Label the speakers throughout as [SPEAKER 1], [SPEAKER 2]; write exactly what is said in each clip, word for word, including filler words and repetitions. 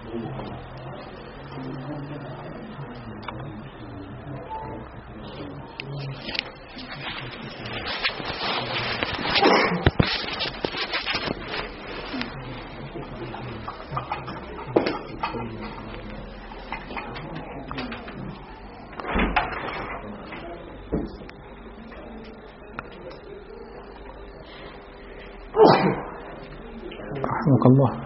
[SPEAKER 1] رحمك الله.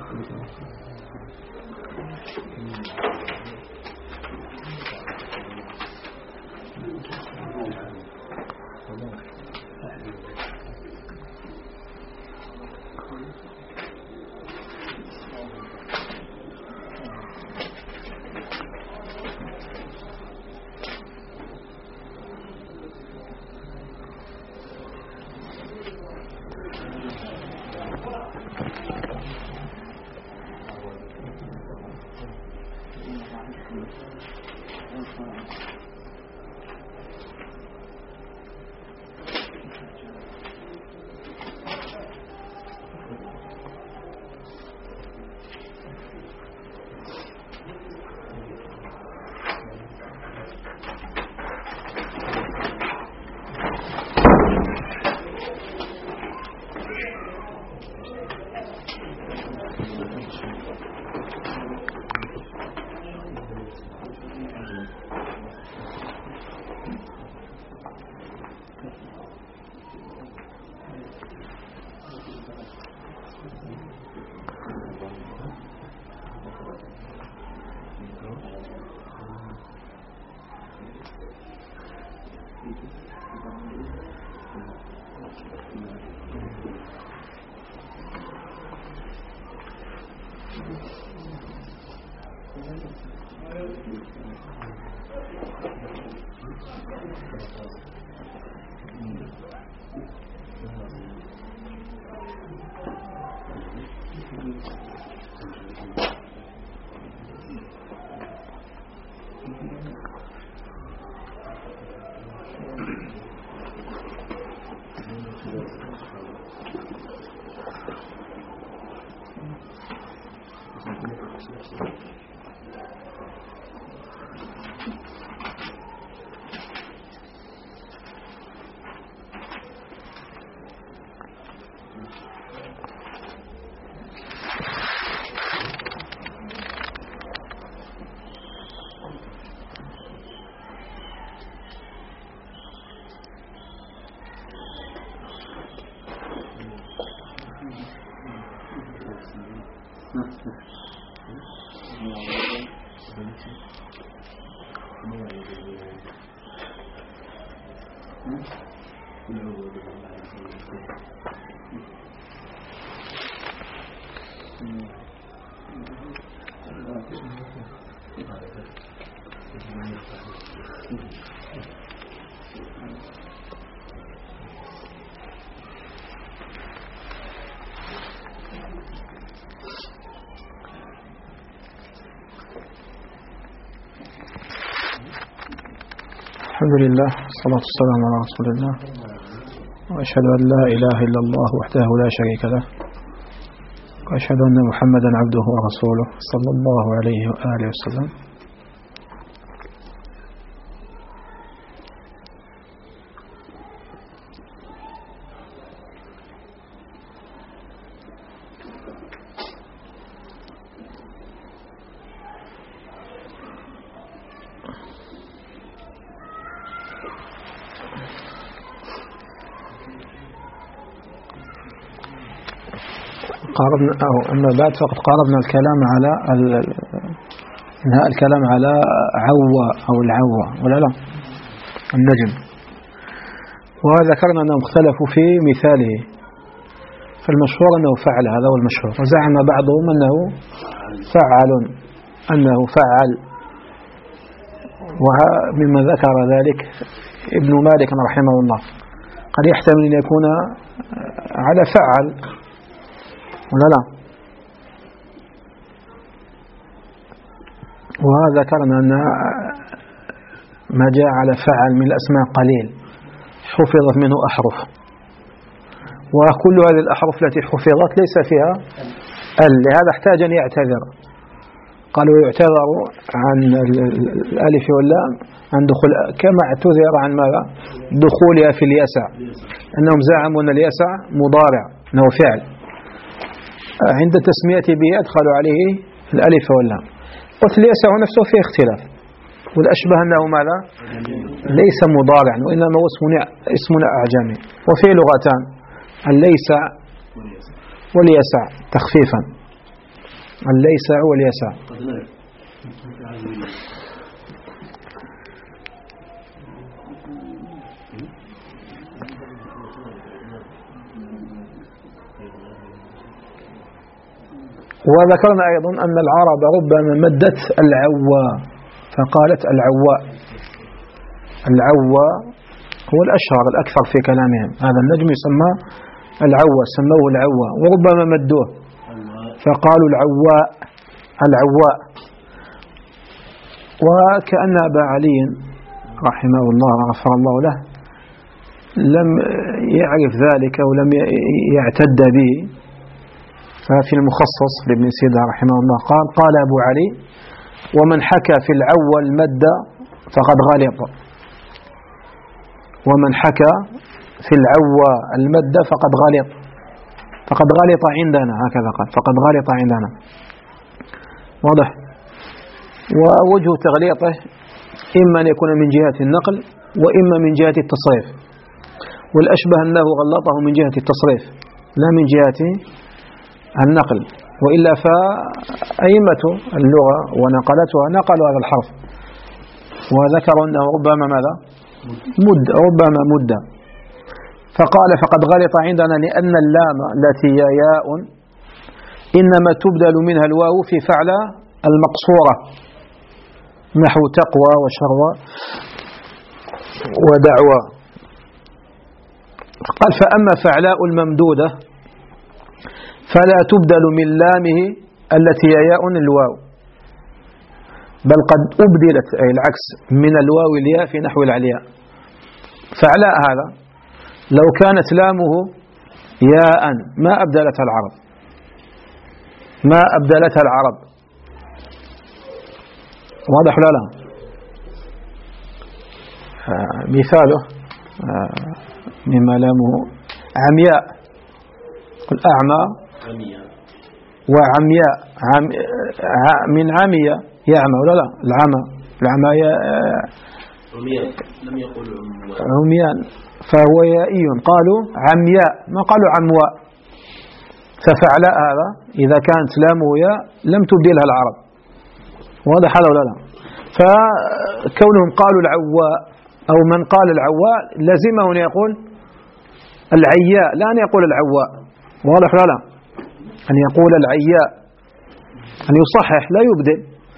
[SPEAKER 1] الحمد لله والصلاة والسلام على رسول الله، وأشهد أن لا إله إلا الله وحده لا شريك له، وأشهد أن محمدا عبده ورسوله صلى الله عليه وآله وسلم. قاربنا أو أما بعد فقد قاربنا الكلام على انهاء الكلام على عوى أو العوى ولا لا النجم، وذكرنا أنهم اختلفوا في مثاله، فالمشهور أنه فعل، هذا هو المشهور، وزعم بعضهم أنه فعل أنه فعل، ومما ذكر ذلك ابن مالك رحمه الله قد يحتمل أن يكون على فعل ولا لا، وذكرنا أن ما جاء على فعل من الأسماء قليل حفظت منه أحرف، وكل هذه الأحرف التي حفظت ليس فيها ال، لهذا احتاج أن يعتذر قالوا يعتذر عن الألف واللام عن دخول كما اعتذر عن ماذا دخولها في اليسع، أنهم زعموا أن اليسع مضارع أنه فعل، عند التسمية به أدخلوا عليه الألف واللام. قلت اليسع نفسه فيه اختلاف، والأشبه أنه ماذا ليس مضارعا وإنما هو اسم أعجمي، وفيه لغتان الليسع واليسع تخفيفا، الليسع واليسع. وذكرنا أيضا أن العرب ربما مدت العواء فقالت العواء. العواء هو الأشهر الأكثر في كلامهم، هذا النجم يسمى العواء، سموه العواء، وربما مدوه فقالوا العواء العواء. وكأن أبا علي رحمه الله غفر الله له لم يعرف ذلك ولم يعتد به، ففي المخصص لابن سيدة رحمه الله قال قال أبو علي: ومن حكى في العوى المد فقد غلط، ومن حكى في العوى المد فقد غلط، فقد غلط عندنا، هكذا قال، فقد غلط عندنا. واضح؟ ووجه تغليطه إما أن يكون من جهة النقل وإما من جهة التصريف، والأشبه أنه غلطه من جهة التصريف لا من جهة النقل، وإلا فأئمة اللغة ونقلتها نقلوا هذا الحرف وذكروا أنه ربما ماذا مد، ربما مد. فقال فقد غلط عندنا لأن اللام التي هي ياء إنما تبدل منها الواو في فعل المقصورة نحو تقوى وشروى ودعوى. قال فأما فعلاء الممدودة فلا تبدل من لامه التي هي ياء الواو، بل قد أبدلت أي العكس من الواو الياء في نحو العلياء. فعلاء هذا لو كانت لامه ياء ما أبدلتها العرب، ما أبدلتها العرب. واضح لا لا؟ آه مثاله آه مما لامه عمياء، قل أعمى وعمياء، عم من عمية يعمى ولا لا؟ العمى العمى عميان، لم يقولوا عميان فهو يائي، قالوا عمياء ما قالوا عمواء. ففعلاء هذا إذا كانت لامه ياء لم تبدلها العرب. واضح هذا ولا لا؟ فكونهم قالوا العواء أو من قال العواء لازمه أن يقول العياء لا أن يقول العواء. واضح لا لا؟ أن يقول العياء، أن يصحح لا يبدل،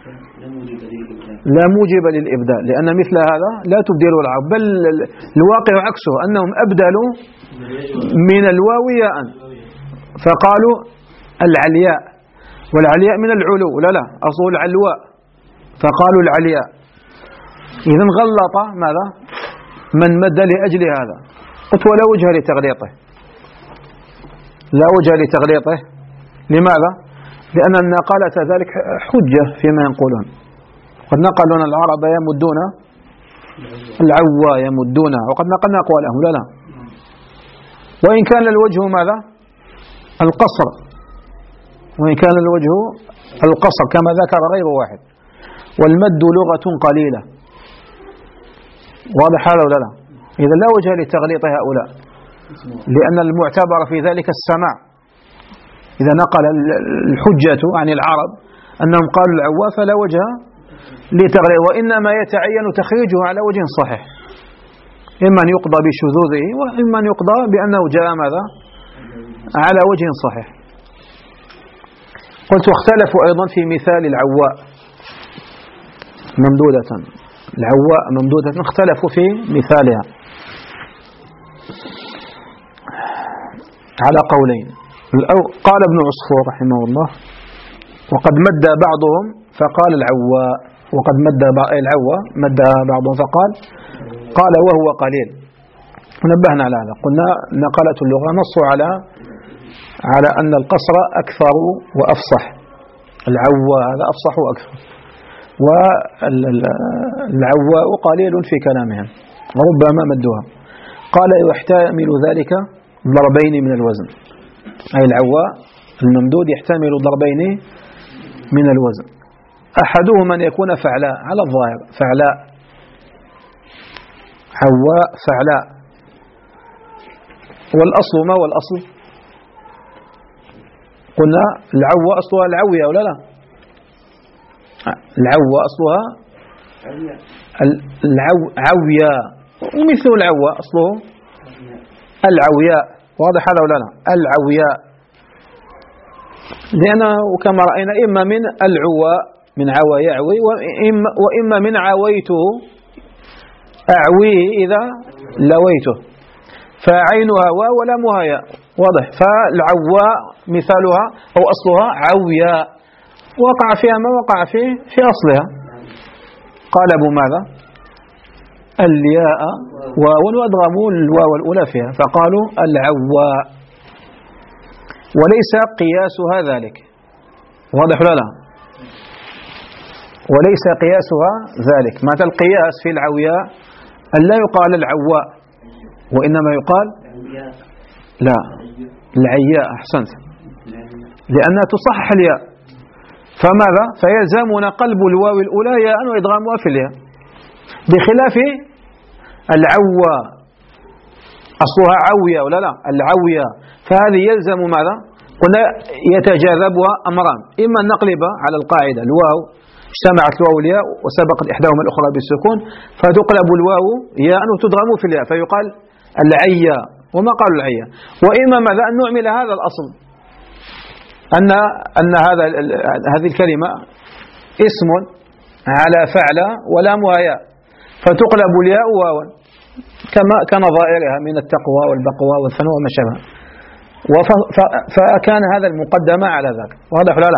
[SPEAKER 1] لا موجب للإبدال، لأن مثل هذا لا تبدل العرب، بل الواقع عكسه أنهم أبدلوا من الواو ياء فقالوا العلياء، والعلياء من العلو لا لا أصول العلواء فقالوا العلياء. إذن غلط ماذا من مد لأجل هذا. قلت ولا وجه لتغليطه، لا وجه لتغليطه. لماذا؟ لأن النقالة ذلك حجة فيما ينقلون، قد نقلون العرب يمدون العوا يمدون، وقد نقلنا أقوالهم لا لا. وإن كان الوجه ماذا القصر، وإن كان الوجه القصر كما ذكر غير واحد، والمد لغة قليلة. واضح هذا ولا لا؟ إذا لا وجه لتغليط هؤلاء، لأن المعتبر في ذلك السماع. إذا نقل الحجة عن العرب أنهم قالوا العواء فلا وجه لتغليط، وإنما يتعين تخريجه على وجه صحيح، إما أن يقضى بشذوذه وإما أن يقضى بأنه جاء ماذا على وجه صحيح. قلت واختلفوا أيضا في مثال العواء ممدودة، العواء ممدودة اختلفوا في مثالها على قولين. قال ابن عصفور رحمه الله وقد مد بعضهم فقال العواء، وقد مد العواء مد بعضهم فقال قال وهو قليل. ونبهنا على هذا، قلنا نقلة اللغة نصوا على على أن القصر أكثر وأفصح، العواء هذا أفصح وأكثر. والعواء قليل في كلامهم وربما مدوها. قال يحتمل ذلك ضربين من الوزن، أي العواء الممدود يحتمل ضربين من الوزن، أحدهما أن يكون فعلاء على الظاهر، فعلاء عواء فعلاء. والأصل ما هو الأصل؟ قلنا العواء أصلها العوية ولا لا؟ العواء أصلها العوية، ومثل العواء أصله العوياء. واضح هذا ولا لا؟ العوياء، لأنه كما رأينا إما من العواء من عوى يعوي، وإما, وإما من عويته أعويه إذا لويته، فعينها واو ولامها ياء. واضح. فالعواء مثالها أو أصلها عوياء، وقع فيها ما وقع فيه في أصلها، قالبوا ماذا؟ الياء واو وأدغموا الواو الأولى فيها فقالوا العواء، وليس قياسها ذلك. واضح لا لا؟ وليس قياسها ذلك. ماذا القياس في العوياء؟ أن لا يقال العواء، وإنما يقال لا العياء. أحسنت، لأنها تصحح الياء. فماذا؟ فيلزمنا قلب الواو الأولى ياء وإدغامها في الياء، بخلاف العواء أصلها عوية ولا لا؟ العوية، فهذه يلزم ماذا؟ قلنا يتجاذبها أمران، إما أن نقلب على القاعدة الواو اجتمعت الواو والياء وسبقت إحداهما الأخرى بالسكون، فتقلب الواو ياء وتدغم في الياء فيقال العيا، وما قالوا العيا. وإما ماذا؟ أن نعمل هذا الأصل، أن أن هذا هذه الكلمة اسم على فعل ولامها ياء، فتقلب الياء واوا كما كنظائرها من التقوى والبقوى والثناء وما شابه. فكان هذا المقدمة على ذاك. واضح ولا لا؟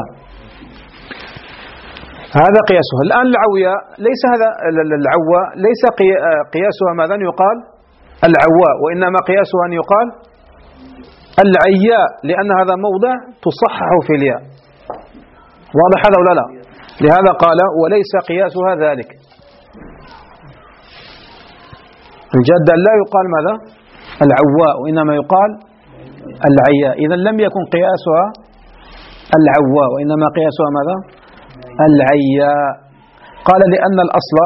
[SPEAKER 1] هذا قياسها. الآن العوياء ليس هذا العواء ليس قياسها ماذا يقال العواء، وإنما قياسها أن يقال العياء، لأن هذا موضع تصحح في الياء. واضح هذا ولا لا؟ لهذا قال وليس قياسها ذلك. الجادة لا يقال ماذا؟ العواء، وإنما يقال العياء. إذا لم يكن قياسها العواء، وإنما قياسها ماذا؟ العياء. قال لأن الأصل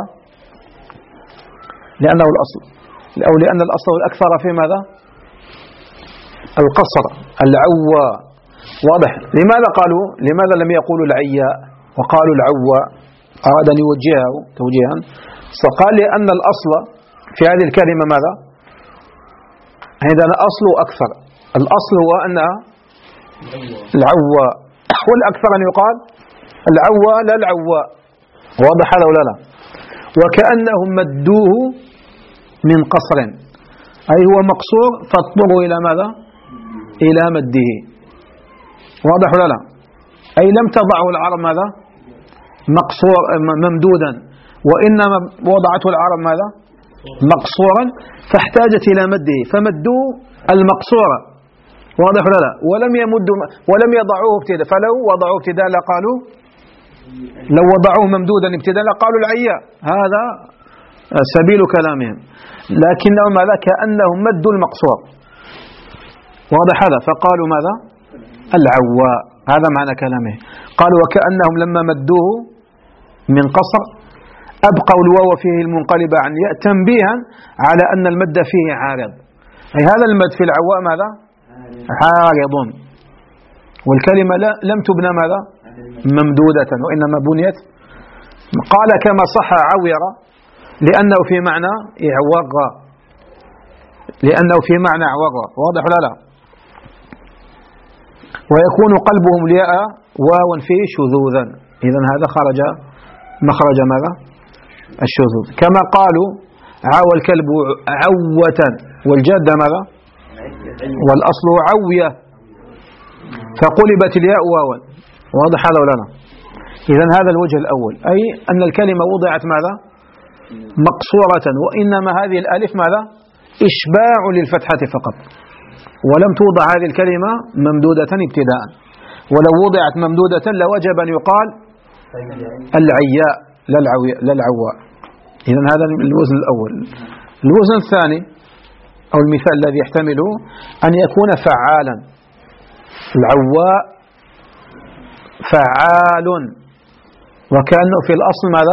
[SPEAKER 1] لأنه الأصل أو لأن الأصل الأكثر في ماذا؟ القصر العواء. واضح. لماذا قالوا لماذا لم يقولوا العياء وقالوا العواء؟ أراد أن يوجهه توجيها، فقال لأن الأصل في هذه الكلمة ماذا؟ عندنا أصل أكثر. الأصل هو أنها العواء، والأكثر أن يقال العواء لا العواء. واضح هذا ولا لا؟ وكأنهم مدوه من قصر، أي هو مقصور فاضطروا إلى ماذا؟ إلى مده. واضح ولا لا؟ أي لم تضعه العرب ماذا؟ مقصور ممدودا، وإنما وضعته العرب ماذا؟ مقصورا، فاحتاجت إلى مده فمدوا المقصورة. واضح ولا لا؟ ولم يمدوا ولم يضعوه ابتداء، فلو وضعوه ابتداء لقالوا لو وضعوه ممدودا ابتداء لقالوا العياء. هذا سبيل كلامهم، لكنهم ماذا؟ كأنهم مدوا المقصور. واضح هذا؟ فقالوا ماذا؟ العواء. هذا معنى كلامه. قالوا وكأنهم لما مدوه من قصر أبقوا الواو فيه المنقلب عن ياء تنبيها على أن المد فيه عارض، أي هذا المد في العواء ماذا؟ عارض، والكلمة لم تبنى ماذا؟ ممدودة، وإنما بنيت. قال كما صح عويرة لأنه في معنى إعوغ، لأنه في معنى عوغ. واضح ولا لا؟ ويكون قلبهم الياء واو فيه شذوذا، إذن هذا خرج مخرج ماذا؟ الشذوذ. كما قالوا عاوى الكلب عوة، والجادة ماذا؟ والأصل عوية، فقلبت الياء واوا. واضح هذا ولا لا؟ إذن هذا الوجه الأول، أي أن الكلمة وضعت ماذا؟ مقصورة، وإنما هذه الألف ماذا؟ إشباع للفتحة فقط، ولم توضع هذه الكلمة ممدودة ابتداء. ولو وضعت ممدودة لوجب أن يقال العياء لا العواء. إذن هذا الوزن الأول. الوزن الثاني أو المثال الذي يحتمله أن يكون فعالا. العواء فعال، وكأنه في الأصل ماذا؟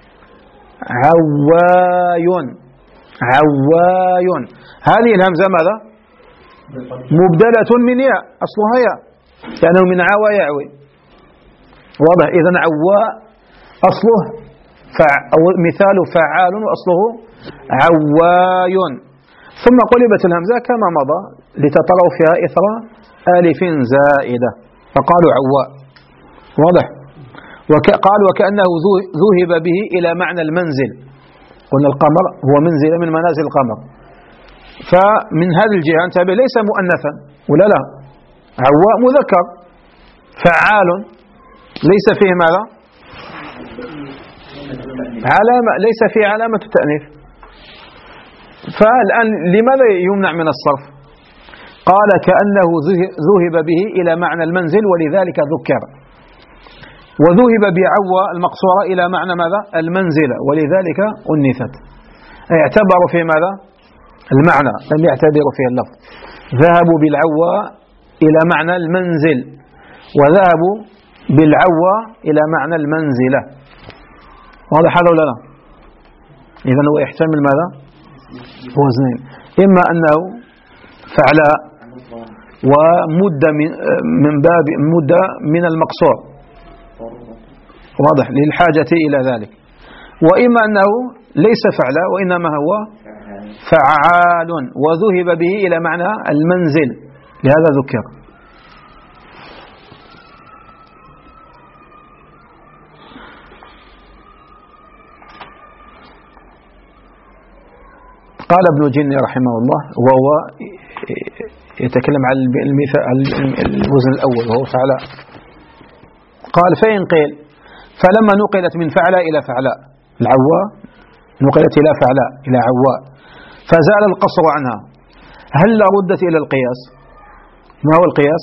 [SPEAKER 1] عواي عواي. هذه الهمزة ماذا؟ مبدلة من ياء، أصلها ياء، لأنه من عوى يعوي. واضح؟ إذن عواء أصله فع أو مثال فعال وأصله عواي، ثم قلبت الهمزة كما مضى لتطلعوا فيها إثر ألف زائدة فقالوا عواء. واضح؟ وقال وكأنه ذهب به إلى معنى المنزل. قلنا القمر هو منزل من منازل القمر، فمن هذه الجهة انتبه ليس مؤنثا ولا لا، عواء مذكر فعال ليس فيه ماذا؟ علامة، ليس فيه علامة التأنيث. فالآن لماذا يمنع من الصرف؟ قال كأنه ذهب به إلى معنى المنزل ولذلك ذكر، وذهب بعوى المقصورة إلى معنى ماذا؟ المنزلة ولذلك أنثت. اعتبروا في ماذا؟ المعنى، لم يعتبروا في اللفظ. ذهبوا بالعوى إلى معنى المنزل وذهبوا بالعوى إلى معنى المنزلة. واضح هذا ولا لا؟ إذن هو يحتمل ماذا؟ وزنين، إما أنه فعلاء ومد من باب مد من المقصور، واضح، للحاجة إلى ذلك، وإما أنه ليس فعلاء وإنما هو فعال وذهب به إلى معنى المنزل لهذا ذكر. قال ابن جني رحمه الله وهو يتكلم عن الوزن الأول وهو فعلاء، قال فإن قيل فلما نقلت من فعلاء إلى فعلاء العواء نقلت إلى فعلاء إلى عواء فزال القصر عنها، هل ردت إلى القياس؟ ما هو القياس؟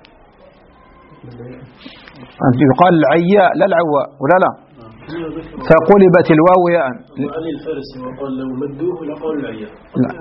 [SPEAKER 1] يقال العياء لا العواء ولا لا؟ فقلبت الواو ياء.
[SPEAKER 2] وعلي الفارسي وقال لو مدوه لقال العياء.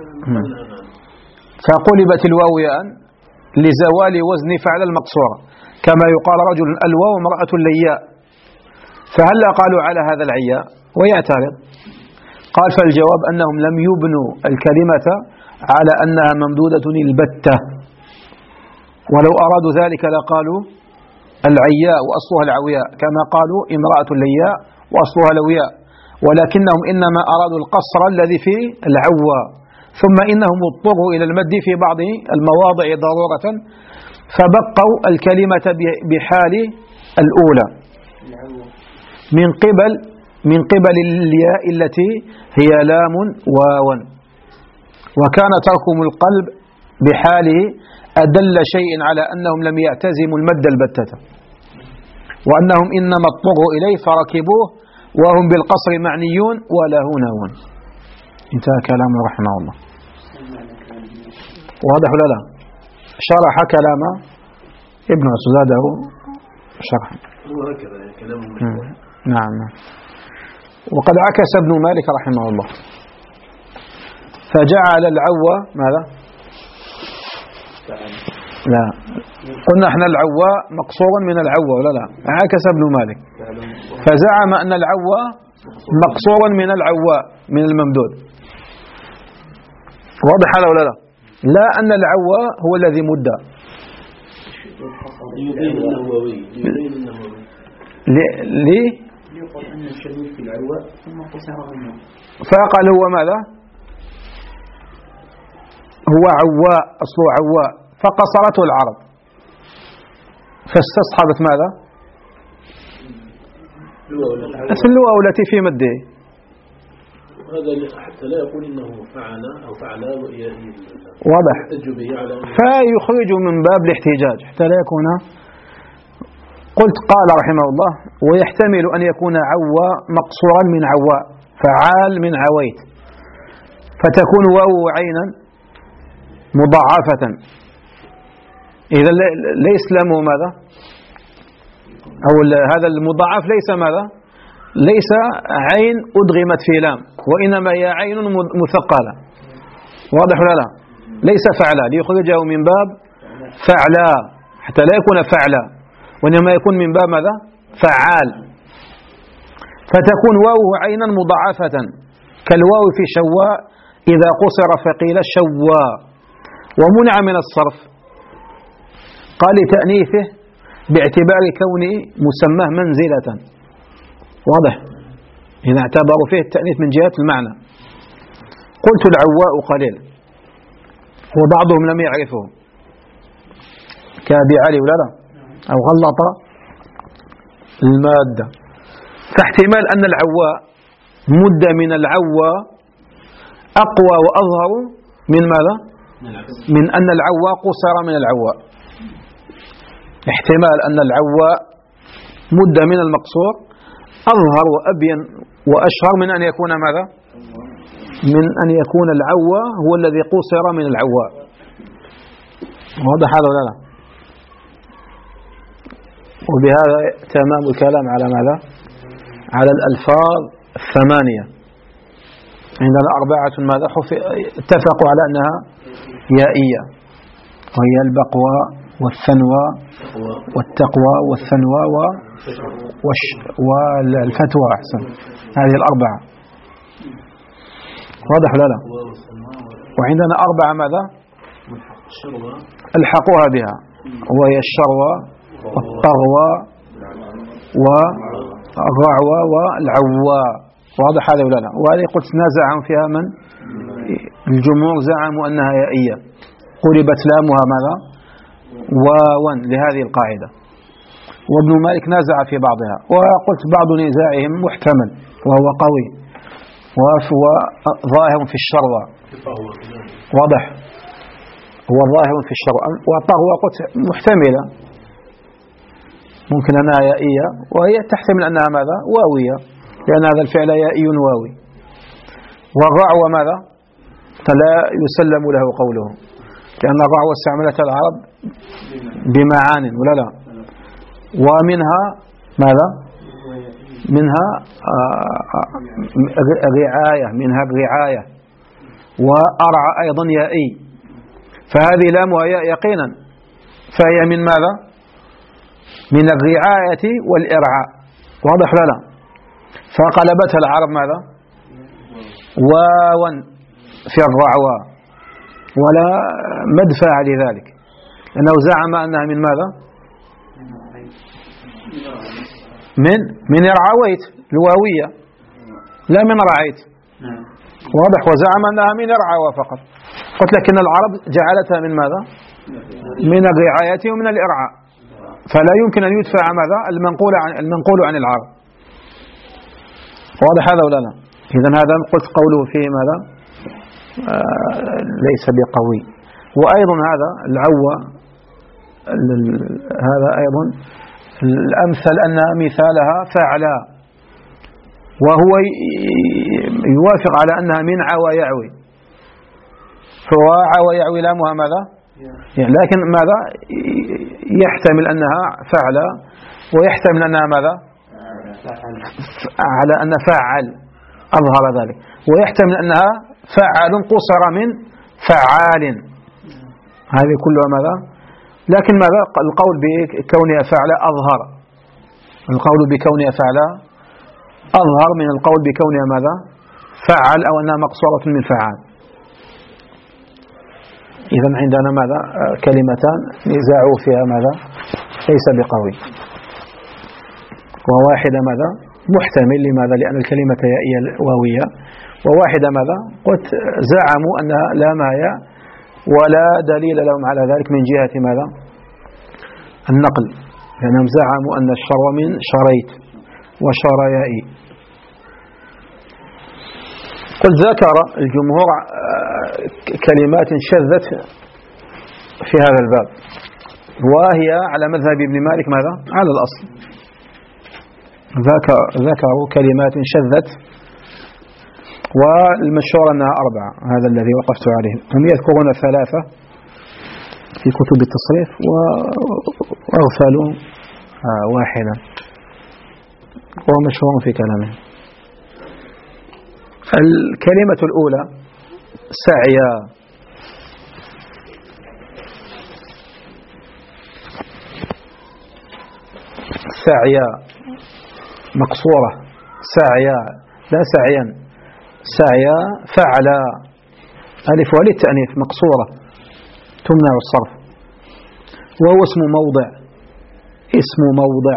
[SPEAKER 1] فقلبت الواو ياء لزوال وزن فعل المقصورة، كما يقال رجل الواو امرأة لياء، فهل قالوا على هذا العياء؟ ويعترض. قال فالجواب أنهم لم يبنوا الكلمة على أنها ممدودة البتة، ولو أرادوا ذلك لقالوا العياء وأصلها العوياء، كما قالوا امرأة لياء وأصلها لوياء، ولكنهم إنما أرادوا القصر الذي في العواء، ثم إنهم اضطروا إلى المد في بعض المواضع ضرورة فبقوا الكلمة بحال الأولى من قبل من قبل الياء التي هي لام واو، وكان تركهم القلب بحاله أدل شيء على أنهم لم يعتزموا المد البتة، وأنهم إنما اضطروا إليه فركبوه وهم بالقصر معنيون وله نون. انتهى كلامه رحمه الله. واضح ولا لا؟ شرح كلام ابن زاده شرحا. نعم. وقد عكس ابن مالك رحمه الله فجعل العوى ماذا؟ لا، قلنا احنا العوى مقصورا من العوى ولا لا؟ عكس ابن مالك فزعم أن العوى مقصورا من العوى من الممدود. واضح هذا ولا لا؟ لا أن العوى هو الذي مد. ليه؟ فقال هو ماذا؟ هو عواء، أصله عواء، فقصرته العرب فاستصحبت ماذا؟ اللواء التي في مده.
[SPEAKER 2] هذا حتى لا يقول إنه فعل أو فعل.
[SPEAKER 1] واضح. فيخرج من باب الاحتجاج حتى لا يكون. قلت قال رحمه الله ويحتمل أن يكون عوى مقصورا من عواء، فعال من عويت، فتكون واو عينا مضاعفة إذا ليس لامه ماذا؟ أو هذا المضاعف ليس ماذا؟ ليس عين أدغمت في لام، وإنما هي عين مثقلة. واضح ولا لا؟ ليس فعلا ليخرجه من باب فعلا حتى لا يكون فعلا، وإنما يكون من باب ماذا؟ فعال. فتكون واوه عينا مضاعفة كالواو في شواء إذا قصر فقيل شواء. ومنع من الصرف قال لتأنيثه باعتبار كونه مسماه منزلة. واضح؟ إذا اعتبروا فيه التأنيث من جهة المعنى. قلت العواء قليل وبعضهم لم يعرفه كأبي علي ولا لا، أو غلط المادة. فاحتمال أن العواء مد من العواء أقوى وأظهر من ماذا؟ من أن العواء قصر من العواء. احتمال أن العواء مد من المقصور أظهر وأبين وأشهر من أن يكون ماذا؟ من أن يكون العواء هو الذي قصر من العواء. واضح هذا ولا لا؟ وبهذا تمام الكلام على ماذا؟ على الألفاظ الثمانية. عندنا أربعة ماذا؟ اتفقوا على أنها يائية، وهي البقوى والثنوى والتقوى والثنوى والفتوى. أحسن، هذه الأربعة. واضح ولا لا؟ وعندنا أربعة ماذا؟ الحقوها بها، وهي الشروى والطغوى والرعوى والعوى. واضح هذا ولا لا؟ وهذه قلت نازعهم فيها من الجمهور، زعموا أنها يائية قلبت لامها ماذا؟ واوا لهذه القاعدة. وابن مالك نازع في بعضها، وقلت بعض نزاعهم محتمل وهو قوي وهو ظاهر في الشروى. واضح؟ هو ظاهر في الشروى. والطغوى قلت محتملة، ممكن أنها يائية، وهي تحتمل أنها ماذا؟ واوية، لأن هذا الفعل يائي واوي. والرعوى ماذا؟ فلا يسلم له قوله، لأن الرعوى استعملت العرب بمعان ولا لا؟ ومنها ماذا؟ منها رعاية، منها الرعاية. وأرعى أيضا يائي، فهذه لامها ياء يقينا، فهي من ماذا؟ من الرعاية والإرعاء. واضح ولا لا؟ فقلبتها العرب ماذا؟ واوا في الرعوى، ولا مدفع لذلك، لأنه زعم أنها من ماذا؟ من من رعويت الواوية، لا من رعيت. واضح؟ وزعم أنها من الرعوى فقط. قلت لكن العرب جعلتها من ماذا؟ من الرعاية ومن الإرعاء، فلا يمكن أن يدفع ماذا؟ المنقول عن المنقول عن العرب. واضح هذا ولا لا؟ إذا هذا قلت قوله فيه ماذا؟ آه ليس بقوي. وأيضا هذا العوى هذا أيضا الأمثل أن مثالها فعلا، وهو يوافق على أنها من عوى يعوي، فهو عوى يعوي لامها ماذا؟ يعني لكن ماذا؟ يحتمل أنها فعلا، ويحتمل أنها ماذا؟ على أن فعل أظهر ذلك، ويحتمل أنها فعل قصر من فعال. هذه كلها ماذا؟ لكن ماذا؟ القول بكونها فعل أظهر، القول بكونها فعل أظهر من القول بكونها ماذا؟ فعل، أو أنها مقصورة من فعال. إذا عندنا ماذا؟ كلمتان نزاعوا فيها ماذا؟ ليس بقوي. وواحدة ماذا؟ محتمل. لماذا؟ لأن الكلمة يائية واوية. وواحدة ماذا؟ قلت زعموا أنها لا مايا، ولا دليل لهم على ذلك من جهة ماذا؟ النقل، لأنهم زعموا أن الشر من شريت وشر يائي. قلت ذكر الجمهور كلمات شذت في هذا الباب، وهي على مذهب ابن مالك ماذا؟ على الأصل. ذكروا كلمات شذت، والمشهور أنها أربعة، هذا الذي وقفت عليه. هم يذكرون ثلاثة في كتب التصريف وأغفلوا واحدا وهو مشهور في كلامه. الكلمة الأولى سعيا، سعيا مقصورة، سعيا لا سعيا، سعيا فعلا، ألف ولي التأنيث مقصورة تمنع الصرف، وهو اسم موضع، اسم موضع.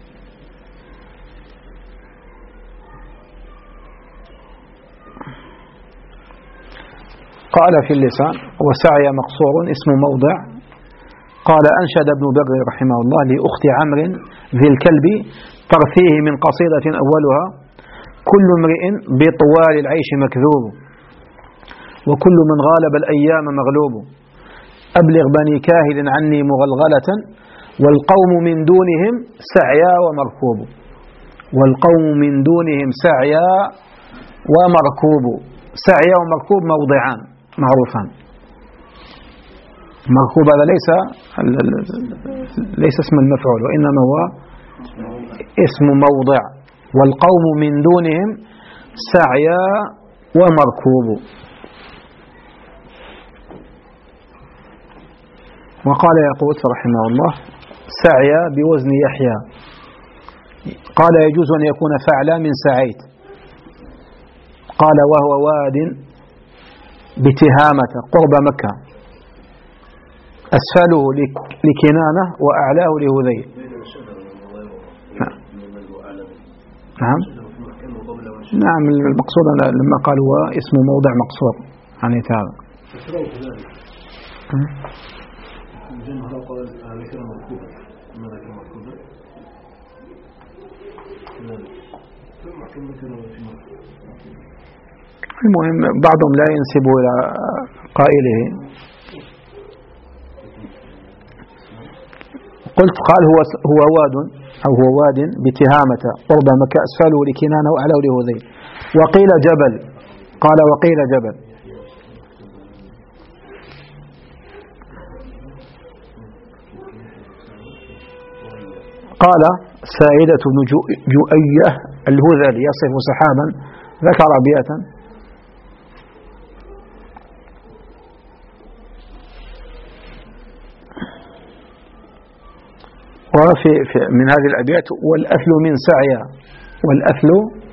[SPEAKER 1] قال في اللسان وسعي مقصور اسم موضع. قال أنشد ابن بغ رحمه الله لأخت عمرو ذي الكلب ترثيه من قصيدة أولها كل امرئ بطوال العيش مكذوب وكل من غالب الأيام مغلوب أبلغ بني كاهل عني مغلغلة والقوم من دونهم سعيا ومركوب، والقوم من دونهم سعيا ومركوب. سعيا ومركوب موضعان معروفان. مركوب هذا ليس ليس اسم المفعول وإنما هو اسم موضع، والقوم من دونهم سعيا ومركوب. وقال ياقوت رحمه الله سعيا بوزن يحيى. قال يجوز أن يكون فعلا من سعيت. قال وهو واد بتهامة قرب مكة أسفله لكنانة وأعلاه لهذيل. نعم نعم المقصود لما قال هو اسم موضع مقصور يعني هذا. المهم بعضهم لا ينسب إلى قائله. قلت قال هو هو واد أو هو واد بتهامة قرب مكة أسفله لكنانة وأعلاه لهذيل. وقيل جبل، قال وقيل جبل. قال سائدة بن جؤية الهذلي يصف سحابا ذكر بيئة وفي في من هذه الأبيات والأثل من سعيا، والأثل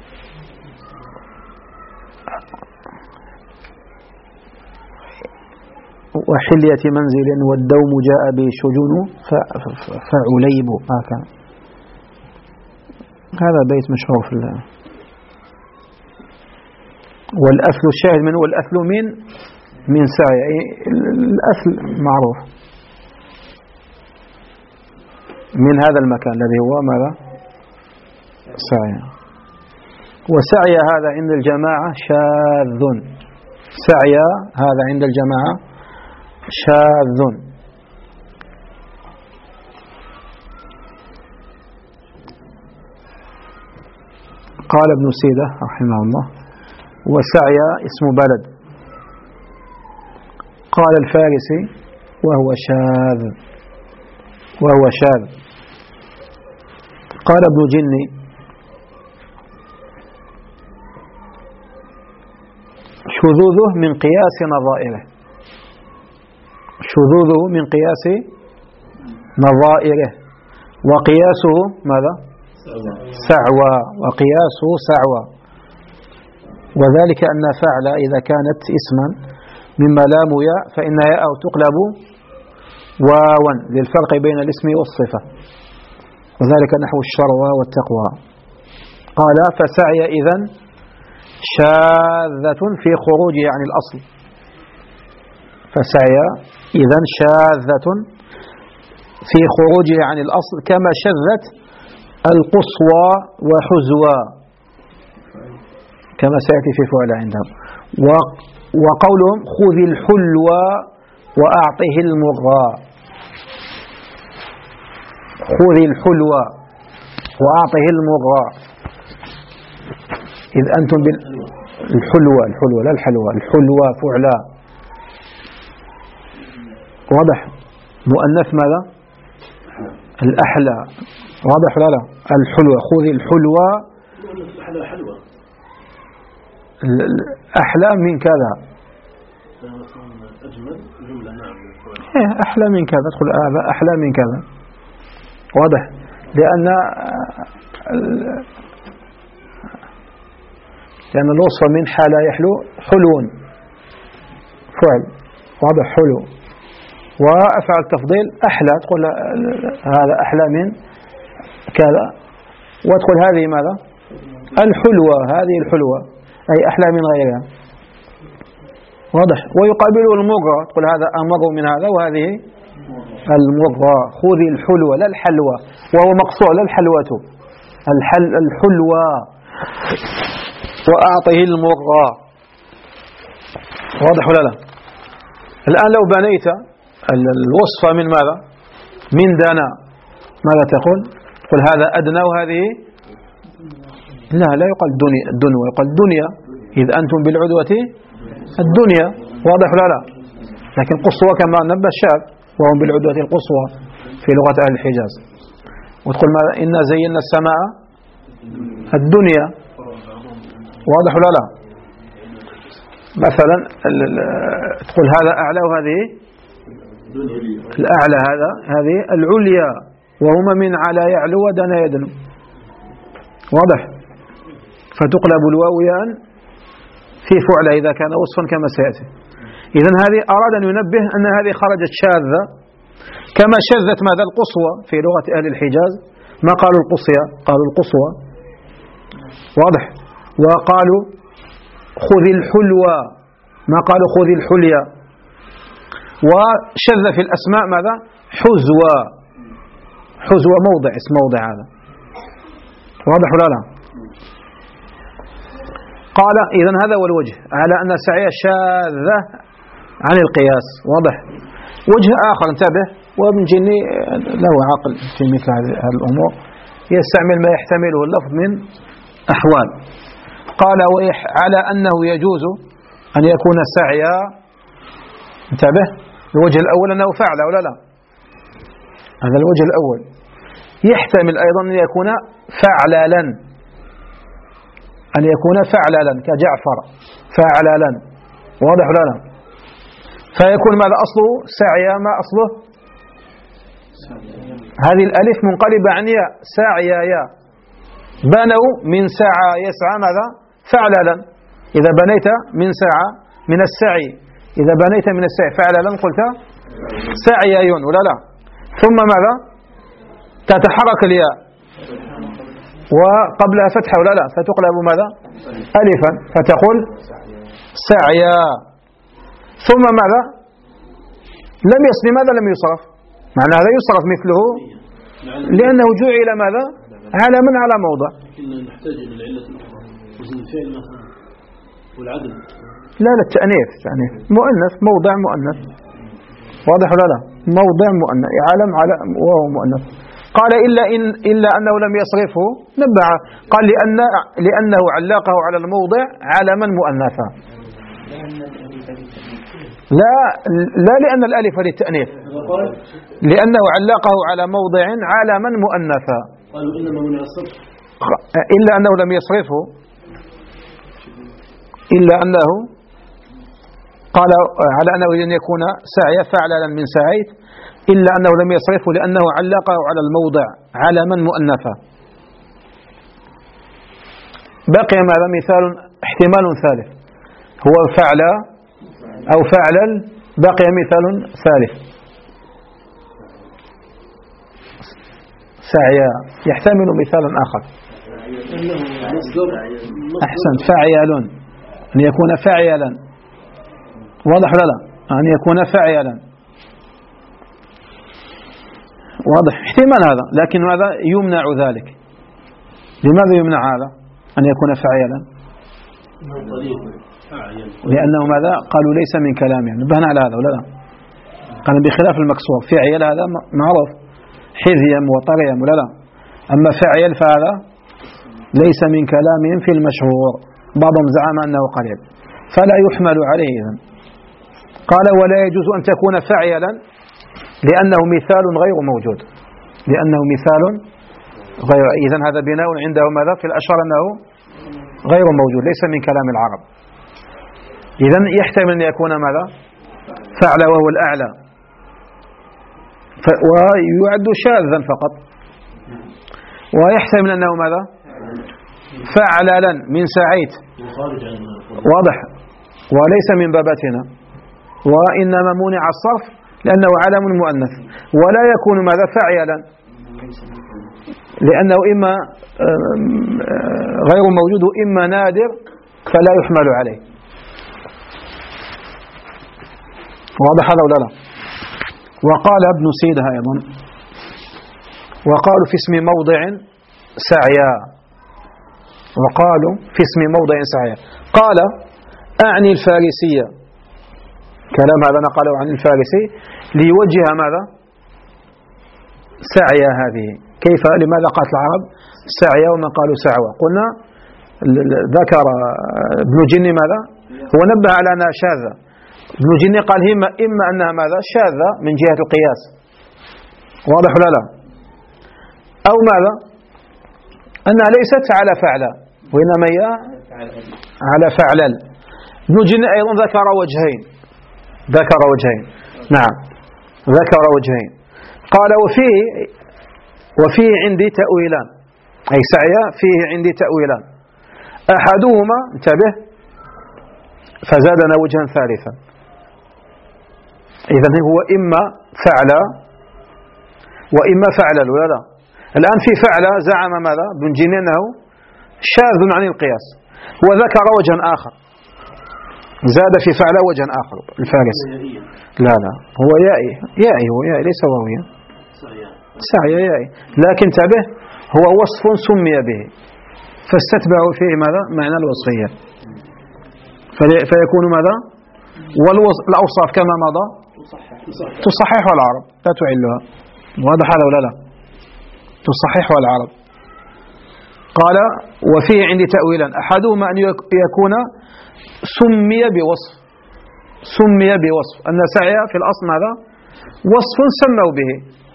[SPEAKER 1] وحلية منزل والدوم جاء بشجون فعليب هكذا. هذا بيت مشهور في الله. والأثل الشاهد منه والأثل من من سعيا، الأثل معروف من هذا المكان الذي هو ماذا؟ سعيا. وسعي هذا عند الجماعة شاذ، سعي هذا عند الجماعة شاذ. قال ابن سيدة رحمه الله وسعي اسم بلد. قال الفارسي وهو شاذ، وهو شاذ. قال ابن جني شذوذه من قياس نظائره، شذوذه من قياس نظائره. وقياسه ماذا؟ سعوى، وقياسه سعوى. وذلك أن فعل إذا كانت اسما مما لام ياء فإن ياء تقلب واوا للفرق بين الاسم والصفة، وذلك نحو الشروى والتقوى. قال فسعي إذن شاذة في خروجه عن الأصل، فسعي إذن شاذة في خروجه عن الأصل كما شذت القصوى وحزوى كما سيأتي في فعل عندهم. وقولهم خذ الحلوى وأعطه المغى، خذ الحلوى وأعطه المغى. إذ أنتم بالحلوى، الحلوى لا الحلوى، الحلوى فعلا واضح. مؤنث ماذا؟ الأحلى. واضح ولا لا؟ الحلوة، خذي الحلوة.
[SPEAKER 2] الأحلى حلوة.
[SPEAKER 1] أحلى من كذا.
[SPEAKER 2] أجمل جملة. نعم.
[SPEAKER 1] أحلى من كذا، تقول هذا أحلى من كذا. واضح؟ لأن لأن الوصف من حال يحلو حلو فعل. واضح؟ حلو. وأفعل تفضيل أحلى، تقول هذا أحلى من كذا، وتقول هذه ماذا؟ الحلوة، هذه الحلوة أي أحلى من غيرها. واضح؟ ويقابله المرة، تقول هذا أمر من هذا، وهذه المرة. خذي الحلوة لا الحلوة، وهو مقصوع لا الحلوة، الحل الحلوة. وأعطه المرة. واضح ولا لا؟ الآن لو بنيت الوصف من ماذا؟ من دنا، ماذا تقول؟ تقول هذا أدنى وهذه لا لا يقال دنيا، الدنوة يقال دنيا، إذ أنتم بالعدوة الدنيا. واضح ولا لا؟ لكن قصوى كما نبه الشاب، وهم بالعدوة القصوى في لغة أهل الحجاز. وتقول ماذا؟ إنا زينا السماء الدنيا. واضح ولا لا؟ مثلا تقول هذا أعلى وهذه الأعلى، هذا هذه العليا، وهما من على يعلو ودنا يدنو. واضح؟ فتقلب الواو ياء في فعل إذا كان وصفا كما سيأتي. إذن هذه أراد أن ينبه أن هذه خرجت شاذة، كما شذت ماذا؟ القصوى في لغة أهل الحجاز، ما قالوا القصية، قالوا القصوى. واضح؟ وقالوا خذ الحلوى، ما قالوا خذ الحلية. وشذ في الأسماء ماذا؟ حزوى. حزوى موضع، اسم موضع هذا. واضح ولا لا؟ قال إذن هذا هو الوجه على أن سعي شاذة عن القياس. واضح؟ وجه آخر، انتبه، وابن جني له عقل في مثل هذه الأمور، يستعمل ما يحتمله اللفظ من أحوال. قال على أنه يجوز أن يكون سعيا. انتبه، الوجه الأول أنه فعل ولا لا؟ هذا الوجه الأول. يحتمل أيضا أن يكون فعلالا، أن يكون فعلالا كجعفر فعلالا. واضح ولا لا؟ فيكون ماذا أصله؟ سعيا. ما أصله؟ هذه الألف منقلبة عن ياء، سعيا يا. بنوا من سعى يسعى ماذا؟ فعلالا. إذا بنيت من سعى من السعي، إذا بنيت من السعي فعلالا قلت سعيا ولا لا؟ ثم ماذا؟ تتحرك الياء وقبلها فتحة ولا لا؟ فتقلب ماذا؟ ألفا، فتقول سعيا. ثم ماذا؟ لم يصرف. لماذا لم يصرف؟ معنى هذا يصرف مثله لأنه جعل ماذا؟ على من على موضع.
[SPEAKER 2] لكن نحتاج إلى العلة الأخرى، وزن الفعل مثلا والعدل.
[SPEAKER 1] لا لا، التأنيث، تأنيث مؤنث، موضع مؤنث. واضح ولا لا؟ موضع مؤنث، علم على وهو مؤنث. قال إلا إن إلا أنه لم يصرفه، نبع. قال لأن لأنه علقه على الموضع علما مؤنثا. لا لا لأن الألف للتأنيث، لأنه علقه على موضع علما مؤنثا.
[SPEAKER 2] قالوا إنما من الصرف.
[SPEAKER 1] إلا أنه لم يصرفه، إلا أنه قال على أنه أن يكون سعي فعلا من سعيت، إلا أنه لم يصرفه لأنه علقه على الموضع علما مؤنثا. بقي ماذا؟ مثال، احتمال ثالث، هو فعل أو فعلا. بقي مثال ثالث، سعيا. يحتمل مثالا آخر. أحسن، فعيال، أن يكون فعيلا. واضح ولا لا؟ أن يكون فعيلا. واضح؟ احتمال هذا، لكن ماذا؟ يمنع ذلك. لماذا يمنع هذا أن يكون فعيلا؟ لأنه ماذا؟ قالوا ليس من كلام، يعني نبهنا على هذا ولا لا؟ قال بخلاف المكسور، فعيل هذا معروف، حذيم وطريم ولا لا؟ أما فعيل فهذا ليس من كلامهم في المشهور، بعضهم زعم أنه قريب، فلا يحمل عليه إذن. قال ولا يجوز أن تكون فعيلا لأنه مثال غير موجود، لأنه مثال غير. إذن هذا بناء عنده ماذا في الأشهر أنه غير موجود، ليس من كلام العرب. إذن يحتمل أن يكون ماذا فعل وهو الأعلى، ويعد شاذا فقط. ويحتمل أنه ماذا فعلا من سعيت، واضح، وليس من بابتنا، وإنما منع الصرف لأنه علم مؤنث. ولا يكون ماذا فعلا لأنه إما غير موجود إما نادر فلا يحمل عليه. واضح هذا ولا لا؟ وقال ابن سيدها أيضا، وقالوا في اسم موضع سعيا، وقالوا في اسم موضع سعيا. قال أعني الفارسية، كلام هذا نقله عن الفارسي ليوجه ماذا سعيا هذه. كيف لماذا قالت العرب سعيا وما قالوا سعوى؟ قلنا ذكر ابن جني ماذا هو نبه على أنها شاذة. ابن جني قال إما, إما أنها ماذا شاذة من جهة القياس، واضح ولا لا؟ أو ماذا أنها ليست على فعلا وإنما هي على فعلل. ابن جني أيضا ذكر وجهين، ذكر وجهين نعم ذكر وجهين. قال وفيه وفيه عندي تأويلان، أي سعيا فيه عندي تأويلان. أحدهما انتبه فزادنا وجها ثالثا. إذن هو إما فعل وإما فعلل ولا لا؟ الآن في فعل زعم ماذا ابن جني أنه شاذ عن القياس، وذكر وجها آخر، زاد في فعل وجها آخر الفارس. لا لا هو يائي، يائي هو يائي ليس واويا، سعي يائي، لكن تبه هو وصف سمي به فاستتبعوا فيه ماذا معنى الوصفية، فيكون ماذا والأوصاف كما مضى تصحح العرب لا تعلها. واضح هذا ولا لا؟ تصحح العرب. قال وفيه عندي تأويلا، أحدهما أن يكون سمي بوصف، سمي بوصف أن سعي في الأصل ماذا وصف سموا به،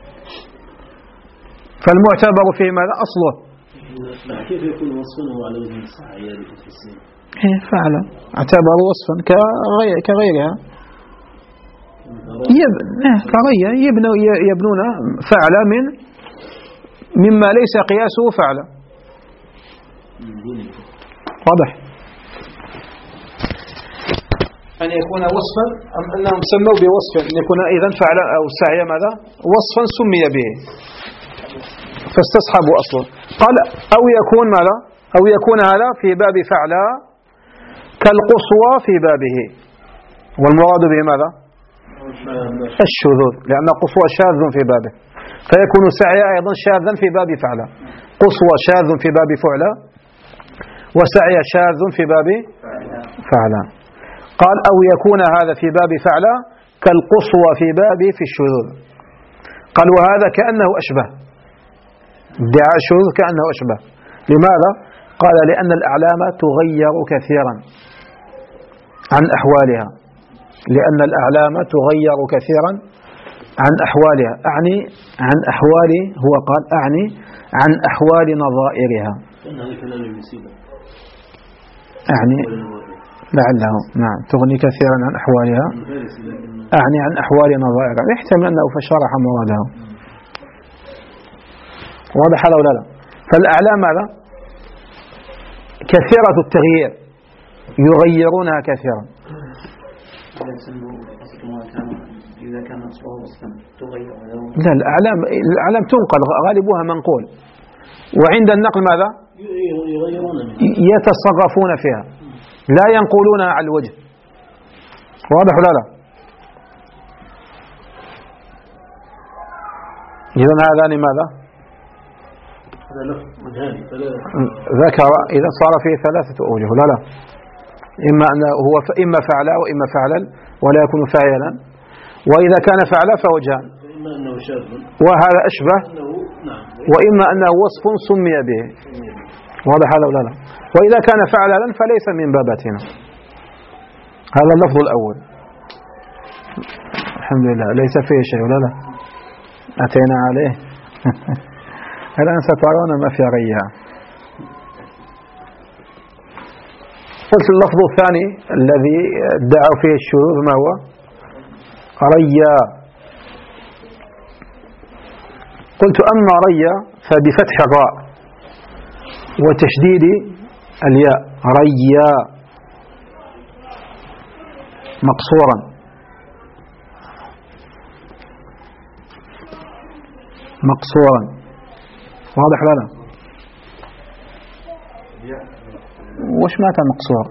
[SPEAKER 1] فالمعتبر فيه ماذا أصله.
[SPEAKER 2] كيف يكون وصفه على وزن السعي بفتح السين؟
[SPEAKER 1] فعلا اعتبر وصفا كغيرها كغيرها يبنون فعل من مما ليس قياسه فعل. واضح أن يكون وصفا أم أنهم سموا بوصف أن يكون إذن فعل أو سعي ماذا وصفا سمي به فاستصحبوا أصله. قال أو يكون ماذا أو يكون هذا في باب فعل كالقصوى في بابه، والمراد به ماذا الشذوذ، لأن قصوى شاذ في بابه، فيكون سعي أيضا شاذا في باب فعل. قصوى شاذ في باب فعل وسعي شاذ في باب فعل. قال أو يكون هذا في باب فعل كالقصوى في باب في الشذوذ. قال وهذا كأنه أشبه، ادعاء الشذوذ كأنه أشبه. لماذا؟ قال لأن الأعلام تغير كثيرا عن أحوالها، لأن الأعلام تغير كثيرا عن أحوالها، أعني عن أحوال هو قال أعني عن أحوال نظائرها، أعني لعله نعم تغني كثيرا عن أحوالها، أعني عن أحوال نظائرها، يحتمل أنه فشرح مراده. واضح هذا ولا لا؟ فالأعلام ماذا كثيرة التغيير يغيرونها كثيرا. لا الأعلام الأعلام تنقل غالبها منقول، وعند النقل ماذا يتصرفون فيها لا ينقلونها على الوجه. واضح ولا لا؟ إذن هذا لماذا ذكر إذا صار فيه ثلاثة أوجه لا لا إما أنه هو إما فعل وإما فعلا ولا يكون فاعلا، وإذا كان فعل فوجهان، وهذا أشبه، وإما أنه وصف سمي به. واضح هذا ولا لا؟ وإذا كان فعلا فليس من بابتنا. هذا اللفظ الأول الحمد لله ليس فيه شيء ولا لا. أتينا عليه. الآن سترون ما في ريا. قلت اللفظ الثاني الذي ادعوا فيه الشذوذ ما هو؟ ريا. قلت أما ريا فبفتح الراء وتشديد الياء، ريا مقصورا. مقصورا واضح لنا؟ وش معنى مقصور؟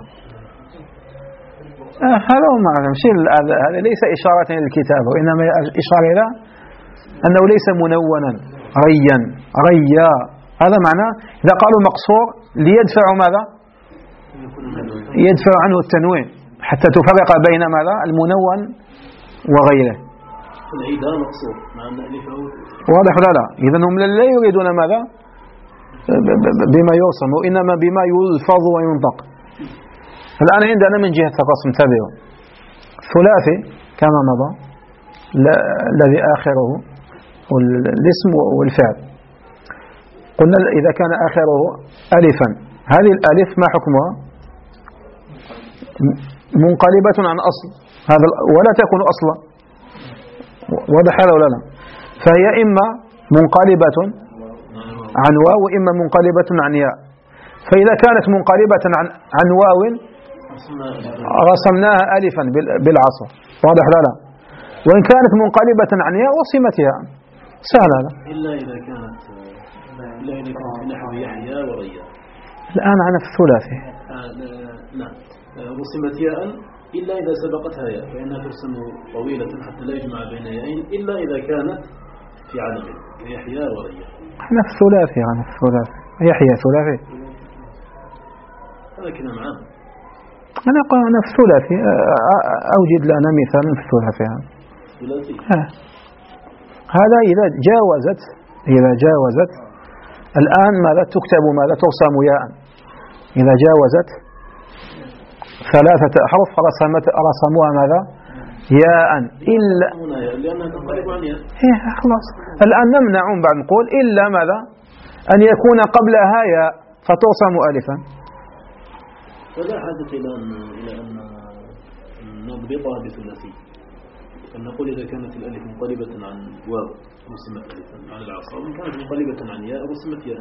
[SPEAKER 1] آه هذا هو معنى. هذا ليس إشارة للكتاب، وإنما إشارة إلى أنه ليس منونا. ريا ريا هذا معناه. إذا قالوا مقصور ليدفعوا ماذا؟ يدفع عنه التنوين حتى تفرق بين ماذا؟ المنون وغيره.
[SPEAKER 2] العيدان مقصور مع أن ألفه
[SPEAKER 1] واضح ولا لا؟ إذن هم لا يريدون ماذا؟ بما يوصم، وإنما بما يلفظ وينطق. الآن عندنا من جهة الرسم انتبهوا. ثلاثي كما مضى الذي آخره الاسم والفعل. قلنا إذا كان آخره ألفا، هذه الألف ما حكمها؟ منقلبة عن أصل هذا ولا تكون أصلا. واضح هذا ولا لا؟ فهي إما منقلبة عن واو وإما منقلبة عن ياء. فإذا كانت منقلبة عن عن واو رسمناها ألفا بالعصا. واضح لا لا؟ وإن كانت منقلبة عن ياء وصمت ياء. سهل هذا.
[SPEAKER 2] إلا إذا كانت إلا إذا كانت نحو يحيى وريا.
[SPEAKER 1] الآن عن الثلاثي.
[SPEAKER 2] نعم رسمت ياء إلا إذا سبقتها ياء فإنها ترسم طويلة حتى لا يجمع بين ياءين إلا إذا كانت في علم يحيى وريا.
[SPEAKER 1] عن الثلاثي عن الثلاثي يحيى ثلاثي.
[SPEAKER 2] هذا كلام عام.
[SPEAKER 1] أنا أنا في الثلاثي أوجد لنا مثالا في الثلاثي.
[SPEAKER 2] ثلاثي.
[SPEAKER 1] هذا إذا جاوزت إذا جاوزت الآن ماذا تكتب ماذا ترسم ياء. إذا جاوزت ثلاثة أحرف رسمت رسموها ماذا؟ ياء إلا
[SPEAKER 2] لأنها تنقلب عن ياء.
[SPEAKER 1] إيه خلاص. الآن نمنع بعد نقول إلا ماذا؟ أن يكون قبلها ياء فترسم ألفا.
[SPEAKER 2] فلا حاجة إلى أن إلى أن نضبطها بثلاثي. فنقول إذا كانت الألف منقلبة عن واو رسمت ألفا عن العصا، وإن كانت منقلبة عن ياء رسمت ياء.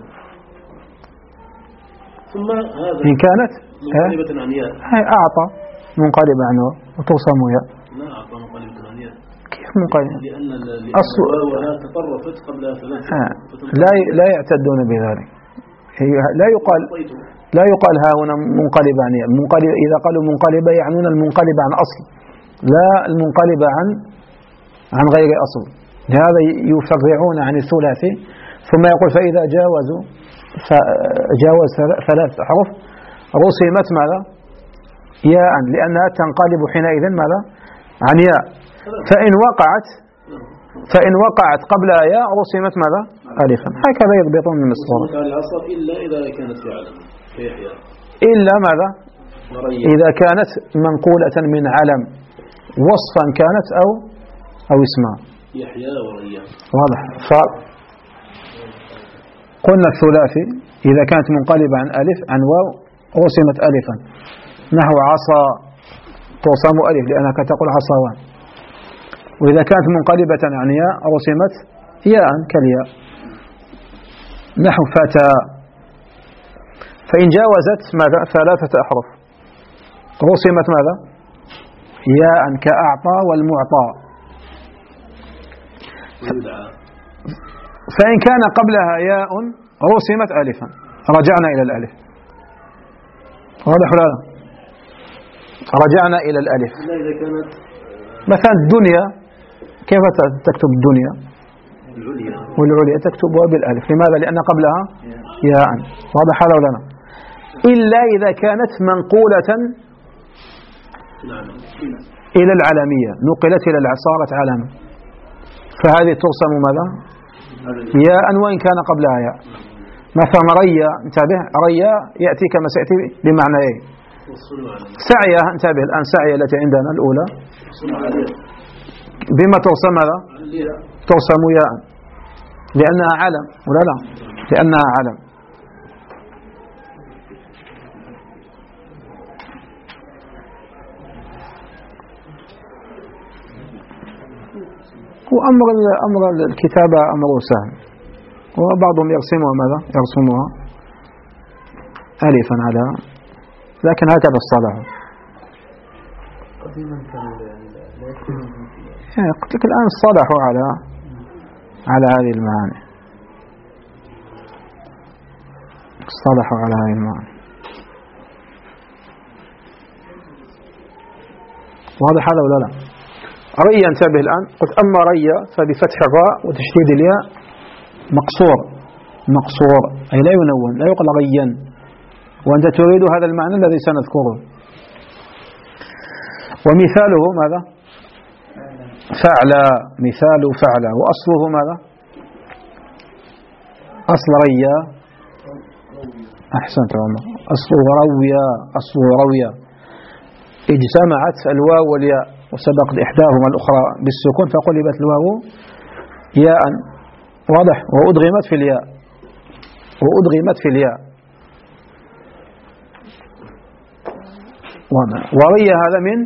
[SPEAKER 2] ثم هذا
[SPEAKER 1] إن كانت
[SPEAKER 2] منقلبة عن ياء
[SPEAKER 1] هي أعطى منقلبة عن واو وترسم ياء.
[SPEAKER 2] لا أعطى منقلبة عن ياء.
[SPEAKER 1] كيف منقلبة؟
[SPEAKER 2] لأن أصل واوها تطرفت قبل ثلاثة.
[SPEAKER 1] لا لا يعتدون بذلك. هي لا يقال لا يقال ها هنا منقلبة عن ياء. منقلب إذا قالوا منقلبة يعنون المنقلبة عن أصل، لا المنقلبة عن عن غير أصل. لهذا يفرعون عن الثلاثي. ثم يقول فإذا جاوزوا فجاوز ثلاث أحرف رسمت ماذا؟ ياء، لأنها تنقلب حينئذ ماذا؟ عن ياء. فإن وقعت فإن وقعت قبلها ياء رسمت ماذا؟ ألفا. هكذا يضبطون المسطور.
[SPEAKER 2] إلا إذا كانت في علم كيحيى.
[SPEAKER 1] إلا ماذا؟ إذا كانت منقولة من علم وصفا كانت أو أو اسما.
[SPEAKER 2] يحيى وريا.
[SPEAKER 1] واضح. فقلنا الثلاثي إذا كانت منقلبة عن ألف عن واو رسمت ألفا، نحو عصا ترسم ألف لأنك تقول عصاوان. وإذا كانت منقلبة عن ياء رسمت ياء كالياء، نحو فتى. فإن جاوزت ماذا؟ ثلاثة أحرف رسمت ماذا؟ ياء كأعطى والمعطى. فإن كان قبلها ياء رسمت ألفا، رجعنا إلى الألف. واضح ولا لا؟ رجعنا إلى الألف.
[SPEAKER 2] إذا كانت
[SPEAKER 1] مثلا الدنيا كيف تكتب الدنيا؟
[SPEAKER 2] العليا.
[SPEAKER 1] والعليا تكتبها بالألف. لماذا؟ لأن قبلها ياء. واضح هذا ولا لا؟ إلا إذا كانت منقولة إلى العلمية، نقلت إلى صارت علامة، فهذه ترسم ماذا؟ ياء وإن كان قبلها ياء. مثلا ريا، انتبه، ريا يأتي كما سيأتي بمعنى ايه؟ سعية، انتبه الآن سعية التي عندنا الأولى بما ترسم ماذا؟ ترسم ياء لأنها علم ولا لا؟ لأنها علم. وأمر أمر الكتابة أمر سهل، وبعضهم يرسمها ماذا؟ يرسمها ألفا على، لكن هكذا الصلاح.
[SPEAKER 2] قديما كانوا يعني لا يكتبون
[SPEAKER 1] يعني قلت لك الآن صلحوا على على هذه المعاني، صلحوا على هذه المعاني. واضح هذا ولا لا؟ ري انتبه الآن، قلت أما ري فبفتح الراء وتشديد الياء مقصور، مقصور أي لا ينون، لا يقال ريا، وأنت تريد هذا المعنى الذي سنذكره. ومثاله ماذا؟ فعلا، مثال فعلا، وأصله ماذا؟ أصل ريا، أحسنت عمر، أصله رويا، أصله رويا، اجتمعت الواو والياء وسبقت إحداهما الأخرى بالسكون فقلبت الواو ياء، واضح، وأدغمت في الياء، وأدغمت في الياء. وري هذا من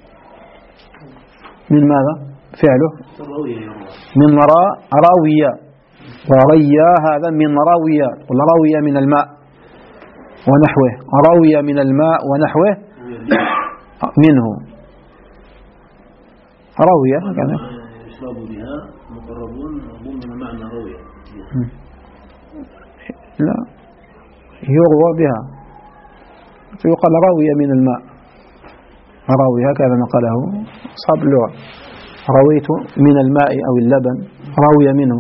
[SPEAKER 1] من ماذا؟ فعله من راء، راوية، وريا هذا من راوية، ولا راوية من الماء ونحوه، راوية من الماء ونحوه منه، راوية يعني
[SPEAKER 2] يشرب بها مقربون ضمن معنى راوية،
[SPEAKER 1] لا يروى بها، فيقال راوية من الماء، راوي هكذا نقله أصحاب اللغة، رويت من الماء أو اللبن، راوية منه.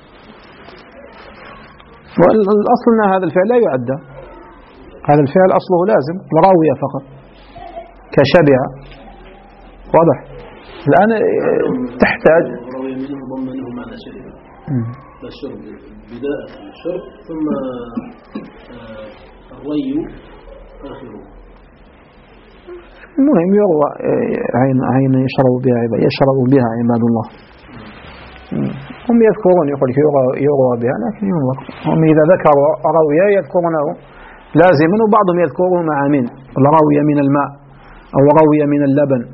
[SPEAKER 1] والأصل أن هذا الفعل لا يعدى، هذا الفعل أصله لازم راوية فقط كشبع، واضح. الآن تحتاج
[SPEAKER 2] راوية منه ضمنه معنى شرب، فالشرب بداية الشرب ثم الري آخره.
[SPEAKER 1] المهم يروى عين عين يشرب بها يشرب بها عباد الله. هم يذكرون يقول يروى يروى بها، لكن ينظر هم إذا ذكروا راوية يذكرونه لازما، وبعضهم يذكره مع من راوية من الماء أو راوية من اللبن.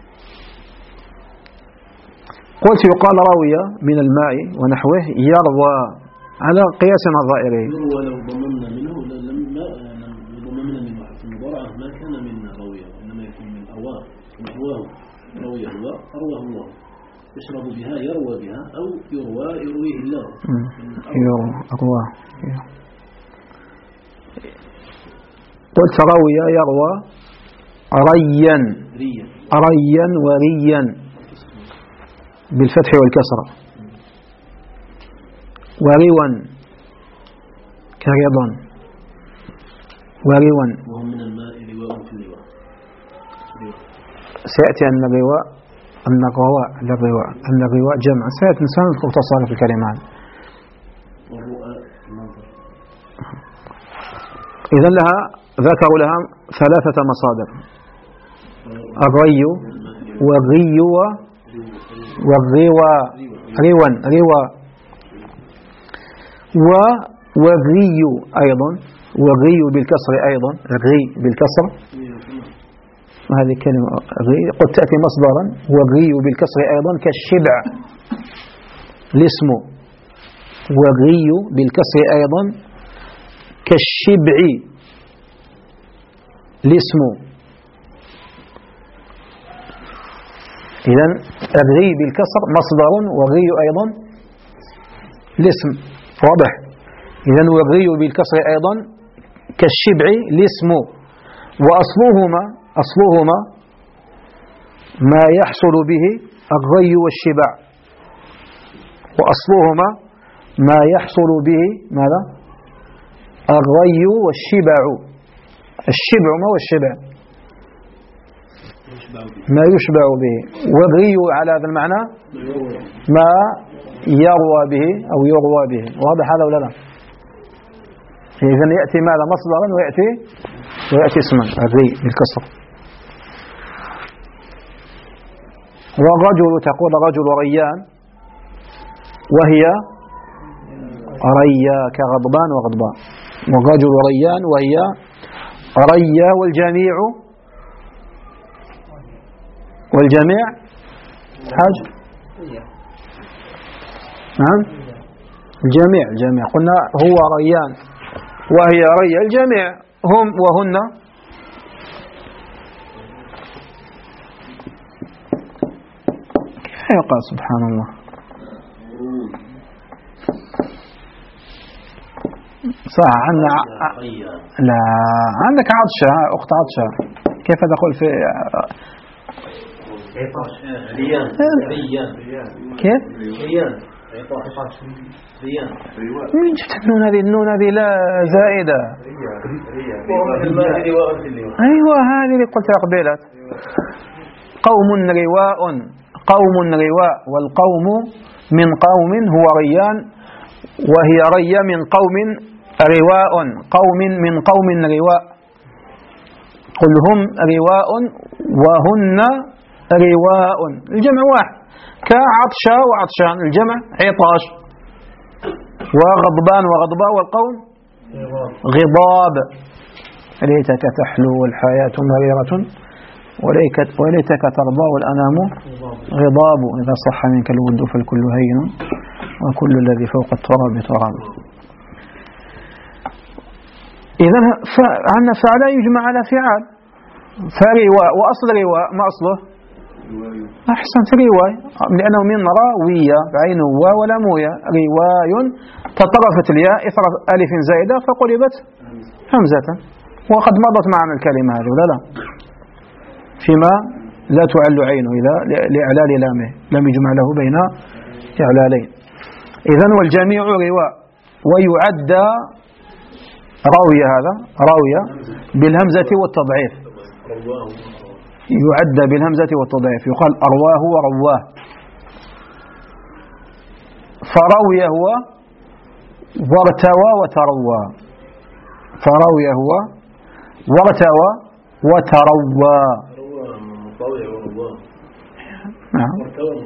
[SPEAKER 1] قلت يقال راوية من الماء ونحوه يروى على قياس الظاهري.
[SPEAKER 2] يروى لو ضمننا منه لما ضمننا منه في المضارعة ما كان من راوية، إنما يكون من أواه نحوه رويه الله أرواه الله، يشرب بها يروى بها، أو يروى يرويه الله
[SPEAKER 1] يروى أرواه. قلت روي يروى ريا، ريا وريا بالفتح والكسرة، وروا كرضا، وروا.
[SPEAKER 2] وهم من الماء رواء في اللواء.
[SPEAKER 1] سيأتي أن الرواء أن الرواء للرواء أن الرواء جمع، سيأتي سنذكر تصارف الكلمات. إذن لها ذكروا لها ثلاثة مصادر: الري والري والروا، روا روا والري أيضا، والري بالكسر أيضا، الري بالكسر، هذه الكلمة قد تأتي مصدرا، والري بالكسر أيضا كالشبع الاسم، والري بالكسر أيضا كالشبع الاسم. إذن الري بالكسر مصدر، والري أيضا الاسم، واضح. إذن والري بالكسر أيضا كالشبع الاسم، وأصلهما أصلهما ما يحصل به الري والشبع، وأصلهما ما يحصل به ماذا؟ الري والشبع. الشبع ما هو الشبع؟ ما يشبع به، والري على هذا المعنى ما يروى به أو يروى به، واضح هذا ولا لا؟ إذن يأتي ماذا؟ مصدرا، ويأتي ويأتي اسما، الري بالكسر. والرجل تقول رجل ريان، وهي ريا كغضبان وغضبان، والرجل ريان وهي ريا، والجميع والجميع حاج نعم الجميع الجميع قلنا هو ريان وهي ريا، الجميع هم وهن كيف يقال سبحان الله. صح عندنا لا عندك عطشة أخت عطشة كيف تقول في
[SPEAKER 2] ريان ريان
[SPEAKER 1] كيف
[SPEAKER 2] ريان ريان
[SPEAKER 1] من جبت النون هذه؟ النون هذه لا زائدة. أيوة هذه اللي قلتها قبيلة. قوم رواء قوم رواء، والقوم من قوم هو ريان، وهي ريا من قوم رواء، قوم من قوم رواء. قل هم رواء وهن رواء، الجمع واحد كعطشة وعطشان، الجمع عطاش، وغضبان وغضباء، والقوم غضاب. ليتك تحلو والحياة مريرة وليتك ترضى والأنام غضاب، إذا صح منك الود فالكل هين وكل الذي فوق التراب تراب. إذا عندنا فعلا يجمع على فعال، فرواء، وأصل رواء ما أصله؟ أحسنت رواي، لأنه من راوية بعين وا ولا موية، رواي تطرفت الياء إثر ألف زائدة فقلبت همزة، وقد مضت معنا الكلمة هذه ولا لا؟ فيما لا تعل عينه إذا لإعلال لامه لم يجمع له بين إعلالين. إذن والجميع رواء، ويعد راوية، هذا راوية بالهمزة والتضعيف، يعد بالهمزة والتضعيف، يقال أرواه ورواه. فراوي هو وارتوى وتروى، فراوي هو وارتوى وتروى. نعم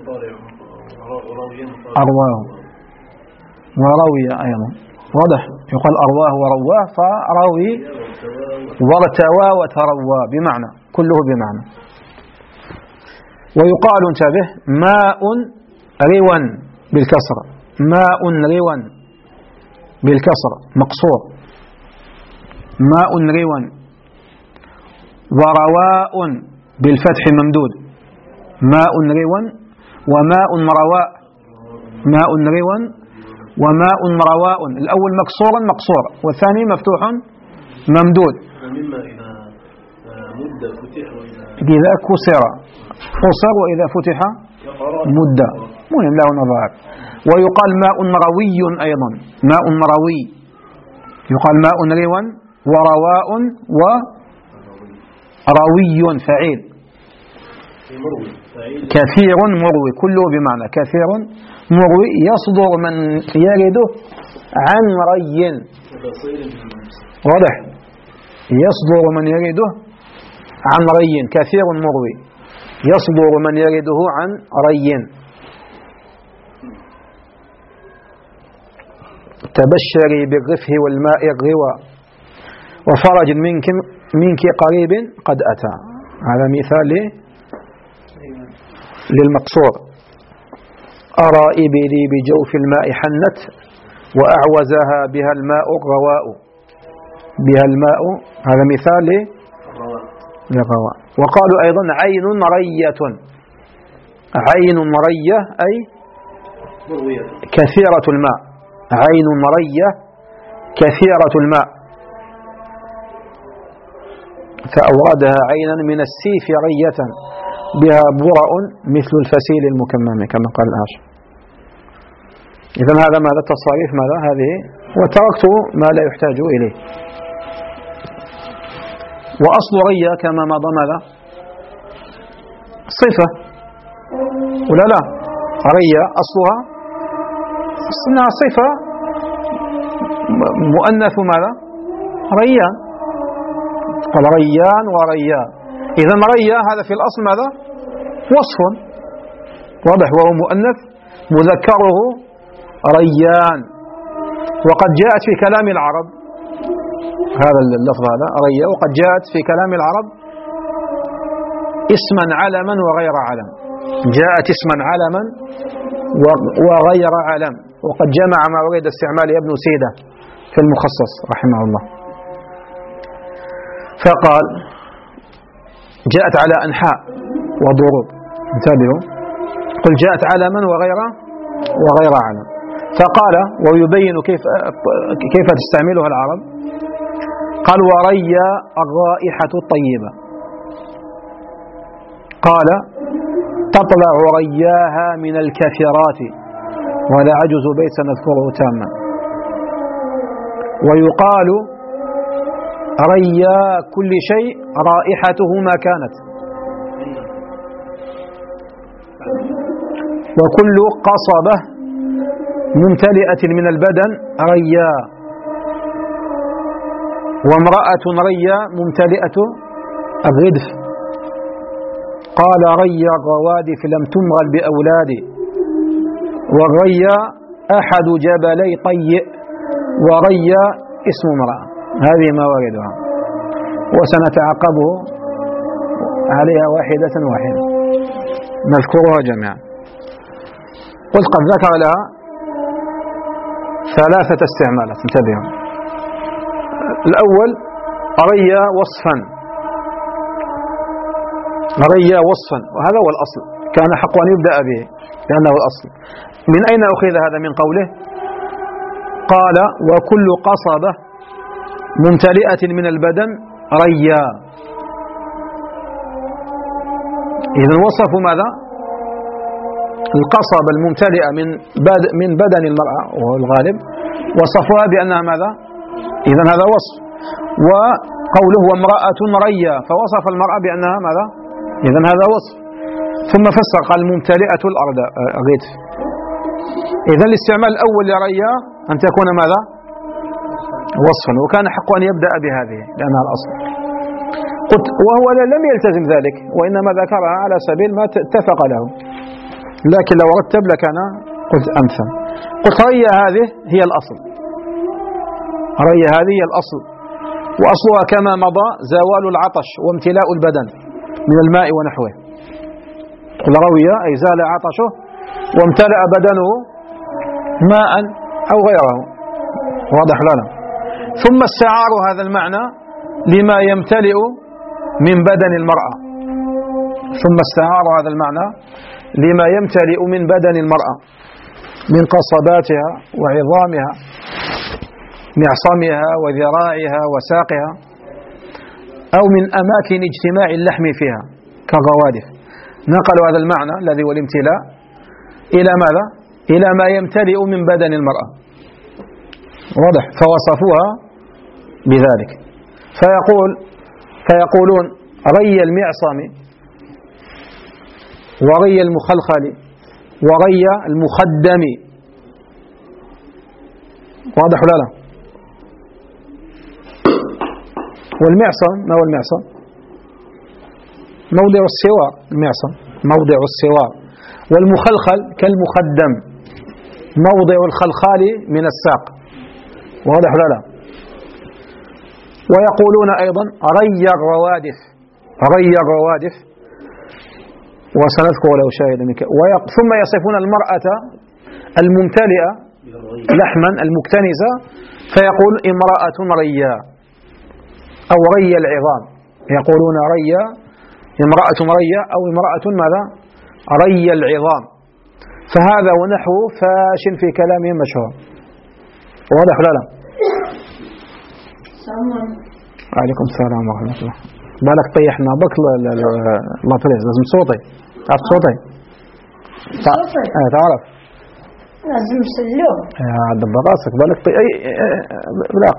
[SPEAKER 1] أرواه وروي أيضا واضح، يقال أرواه ورواه، فراوي وارتوى وتروى بمعنى، كله بمعنى. ويقال انتبه ماء روا بالكسر، ماء روا بالكسر مقصور، ماء روا، ورواء بالفتح ممدود، ماء روا وماء مرواء، ماء روا وماء مرواء، الأول مكسورا مقصور والثاني مفتوح ممدود. إذا كسر قصر وإذا فتح مد، مهم له نظائر. ويقال ماء مروي أيضا، ماء مروي، يقال ماء روا ورواء وروي فعيل، كثير مروي، كله بمعنى كثير مروي، يصدر من يرده عن ري، واضح، يصدر من يرده عن ري، كثير مروي يصدر من يرده عن ري. تبشري بالرفه والماء الروى وفرج منك منك قريب قد أتى، هذا مثال للمقصور. أرى إبلي بجوف الماء حنت وأعوزها بها الماء الرواء، بها الماء، هذا مثال للرواء. وقالوا أيضا عين رية، عين رية أي كثيرة الماء، عين رية كثيرة الماء، فأورادها عينا من السيف رية بها برأ مثل الفسيل المكمم كما قال الآشر. إذن هذا ماذا التصاريف ماذا هذه، وتركت ما لا يحتاج إليه. وأصل ريا كما مضى ماذا صفة ولا لا؟ ريا أصلها أصلها صفة مؤنث ماذا ريان، قال ريان وريان. إذن ريا هذا في الأصل ماذا وصف واضح، وهو مؤنث مذكره ريان. وقد جاءت في كلام العرب هذا اللفظ هذا ريا، وقد جاءت في كلام العرب اسما علما وغير علم، جاءت اسما علما وغير علم. وقد جمع ما ورد استعمال ابن سيدة في المخصص رحمه الله، فقال جاءت على أنحاء وضروب، انتبهوا، قل جاءت علما وغير وغير علم. فقال ويبين كيف كيف تستعملها العرب، قال وريا الرائحة الطيبة، قال تطلع رياها من الكفرات ولا عجز بيت نذكره تاما. ويقال ريا كل شيء رائحته ما كانت، وكل قصبة ممتلئة من البدن ريا، وامرأة ريا ممتلئة الغدف. قال ريا الروادف لم تمغل بأولادي، والريا أحد جبلي طيء، وريا اسم امرأة. هذه ما وردها وسنتعقبه عليها واحدة واحدة نذكرها جميعا. قلت قد ذكر لها ثلاثة استعمالات، انتبهوا. الأول ريا وصفا، ريا وصفا، وهذا هو الأصل، كان حق أن يبدأ به لأنه الأصل. من أين أخذ هذا؟ من قوله قال وكل قصبة ممتلئة من البدن ريا. إذن وصفوا ماذا؟ القصبة الممتلئة من من بدن المرأة وهو الغالب، وصفوها بأنها ماذا؟ إذن هذا وصف. وقوله وامرأة ريا، فوصف المرأة بأنها ماذا؟ إذن هذا وصف. ثم فسر قال ممتلئة الأرض الغدف. إذن الاستعمال الأول لريا أن تكون ماذا؟ وصفا، وكان حق أن يبدأ بهذه لأنها الأصل. قلت وهو لم يلتزم ذلك، وإنما ذكرها على سبيل ما اتفق له، لكن لو رتب لكان قلت أمثل. قلت ريا هذه هي الأصل، ريا هذه هي الأصل، وأصلها كما مضى زوال العطش وامتلاء البدن من الماء ونحوه. قل روية أي زال عطشه وامتلأ بدنه ماء أو غيره، واضح لنا. ثم استعار هذا المعنى لما يمتلئ من بدن المرأة، ثم استعار هذا المعنى لما يمتلئ من بدن المرأة من قصباتها وعظامها، معصمها وذراعها وساقها، أو من أماكن اجتماع اللحم فيها كالروادف. نقلوا هذا المعنى الذي هو الامتلاء إلى ماذا؟ إلى ما يمتلئ من بدن المرأة، واضح، فوصفوها بذلك. فيقول فيقولون ري المعصم وري المخلخل وري المخدم، واضح ولا لا؟ والمعصم ما هو المعصم؟ موضع السوار، المعصم موضع السوار. والمخلخل كالمخدم موضع الخلخال من الساق، واضح ولا لا؟ ويقولون أيضا ري الروادف، ري الروادف، وسنذكر له شاهد منك. ثم يصفون المرأة الممتلئة لحما المكتنزة فيقول امرأة ريا أو ري العظام، يقولون ريا امرأة ريا أو امرأة ماذا؟ ري العظام. فهذا ونحو فاشل في كلامهم مشهور، واضح ولا لا؟ عليكم السلام ورحمة الله. بالك طيحنا بك الله طريق لازم صوتي، تعرف صوتي؟ تعرف؟
[SPEAKER 3] لازم سلوه
[SPEAKER 1] يا عبد راسك بالك طي اي بلاق.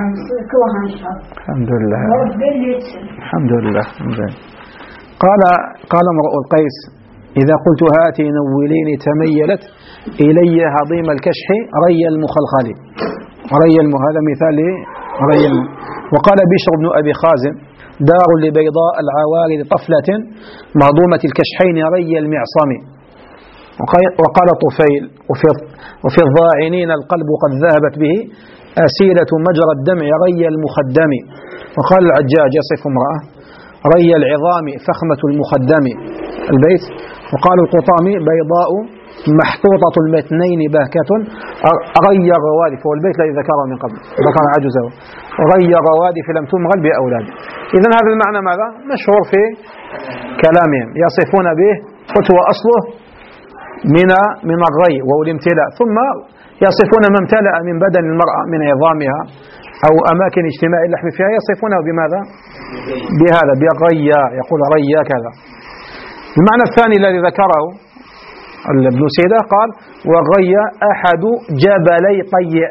[SPEAKER 1] الحمد لله الحمد لله. قال قال امرؤ القيس إذا قلت هاتي نوليني تميلت إلي هضيم الكشح ري المخلخل، ري هذا مثال ري. وقال بشر بن أبي خازم دار لبيضاء العوارض طفلة مهضومة الكشحين ري المعصم، وقال طفيل وفي, وفي الضاعنين القلب قد ذهبت به أسيلة مجرى الدمع ري المخدم. وقال العجاج يصف امرأة ري العظام فخمة المخدم البيت. وقال القطامي بيضاء محطوطة المتنين باهكة ري الروادف، والبيت الذي ذكره من قبل ذكر عجزه ري الروادف لم تمغل بأولاد. إذن هذا المعنى ماذا؟ مشهور في كلامهم، يصفون به قلت هو أصله من من الري وهو الامتلاء، ثم يصفون ما امتلأ من بدن المرأة من عظامها أو أماكن اجتماع اللحم فيها يصفونه بماذا؟ بهذا بالريا، يقول ريا كذا. المعنى الثاني الذي ذكره ابن سيدة قال والريا أحد جبلي طيء،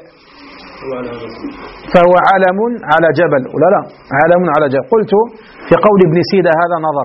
[SPEAKER 1] فهو علم على جبل ولا لا؟ علم على جبل. قلت في قول ابن سيدة هذا نظر،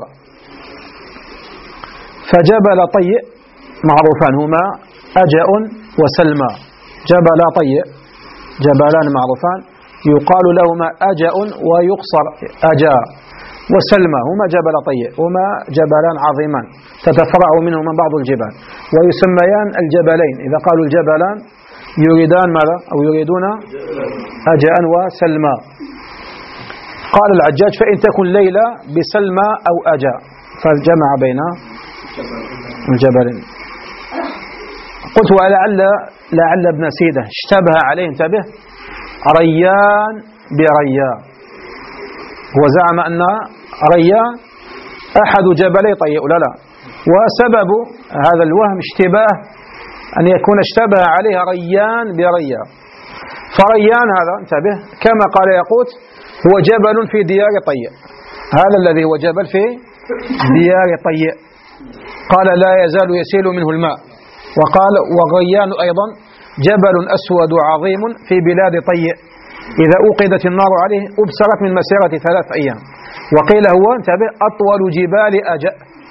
[SPEAKER 1] فجبل طيء معروفان هما أجأ وسلمى. جبل طيء جبلان معروفان يقال لهما أجأ ويقصر أجا، وسلمى هما جبل طيء هما جبلان عظيمان تتفرع منهما بعض الجبال ويسميان الجبلين. إذا قالوا الجبلان يريدان ماذا؟ أو يريدون أجأ وسلمى. قال العجاج فإن تكن ليلى بسلمى أو أجا فالجمع بين الجبلين. قلت ولعل لعل ابن سيدة اشتبه عليه، انتبه، ريان بريان، وزعم أن ريان أحد جبلي طيء لا لا، وسبب هذا الوهم اشتباه أن يكون اشتبه عليه ريان بريان. فريان هذا انتبه كما قال يقوت هو جبل في ديار طيء، هذا الذي هو جبل في ديار طيء، قال لا يزال يسيل منه الماء. وقال وغيان أيضا جبل أسود عظيم في بلاد طيء إذا أوقدت النار عليه أبصرت من مسيرة ثلاث أيام. وقيل هو انتبه أطول جبال أجأ،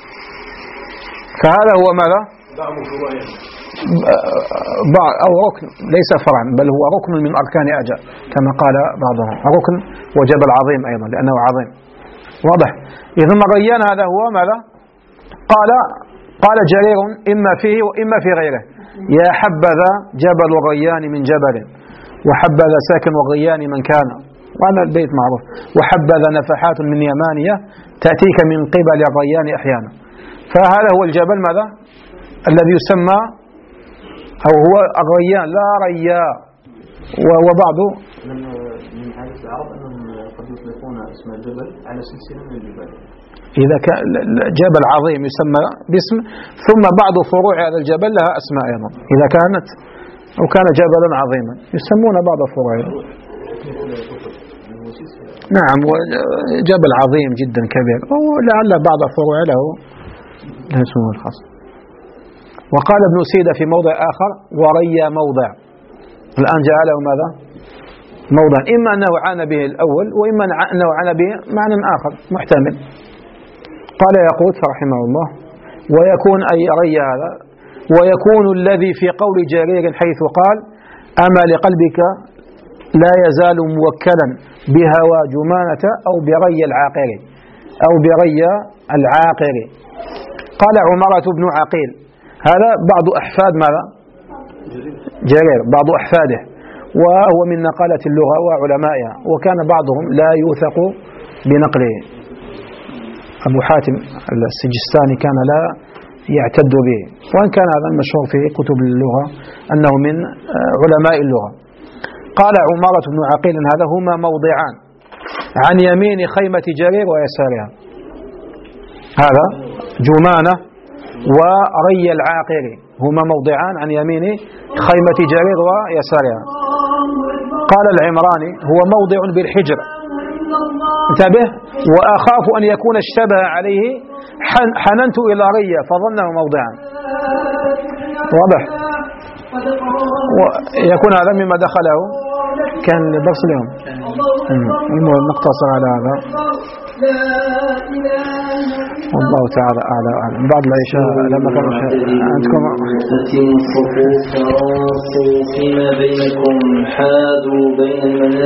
[SPEAKER 1] فهذا هو ماذا؟ أو ركن ليس فرعا بل هو ركن من أركان أجأ كما قال بعضهم، ركن وجبل عظيم أيضا لأنه عظيم، واضح. إذن غيان هذا هو ماذا؟ قال قال جرير إما فيه وإما في غيره يا حبذا جبل غيان من جبل وحبذا ساكن وغيان من كان، وهذا البيت معروف. وحبذا نفحات من يمانية تأتيك من قبل الريان أحيانا. فهذا هو الجبل ماذا؟ الذي يسمى أو هو الريان لا ريا. وبعض
[SPEAKER 2] من من عادة العرب أنهم قد يطلقون اسم الجبل على سلسلة من الجبال،
[SPEAKER 1] إذا كان جبل عظيم يسمى باسم ثم بعض فروع هذا الجبل لها أسماء أيضا، إذا كانت أو كان جبلا عظيما يسمون بعض فروعه. نعم جبل عظيم جدا كبير ولعل بعض فروع له له اسمه الخاص. وقال ابن سيدة في موضع آخر وريا موضع، الآن جعله ماذا؟ موضع، إما أنه عانى به الأول وإما أنه عانى به معنى آخر محتمل. قال يقول رحمه الله ويكون أي ري هذا ويكون الذي في قول جرير حيث قال أما لقلبك لا يزال موكلا بهوى جمانة أو بري العاقر أو بري العاقر. قال عمرة بن عقيل هذا بعض أحفاد ماذا؟ جرير، بعض أحفاده، وهو من نقالة اللغة وعلمائها، وكان بعضهم لا يوثق بنقله. أبو حاتم السجستاني كان لا يعتد به، وإن كان هذا المشهور في كتب اللغة أنه من علماء اللغة. قال عمارة بن عقيل هذا هما موضعان عن يمين خيمة جرير ويسارها، هذا جمانة وري العاقر هما موضعان عن يمين خيمة جرير ويسارها. قال العمراني هو موضع بالحجر، انتبه، وأخاف أن يكون اشتبه عليه حننت إلى ريا فظنه موضعا، واضح. ويكون هذا مما دخله كان لدرس اليوم. نقتصر على هذا والله تعالى أعلى وأعلم. بعد العشاء لما كان عندكم
[SPEAKER 4] الصفوف فيما بينكم حادوا بين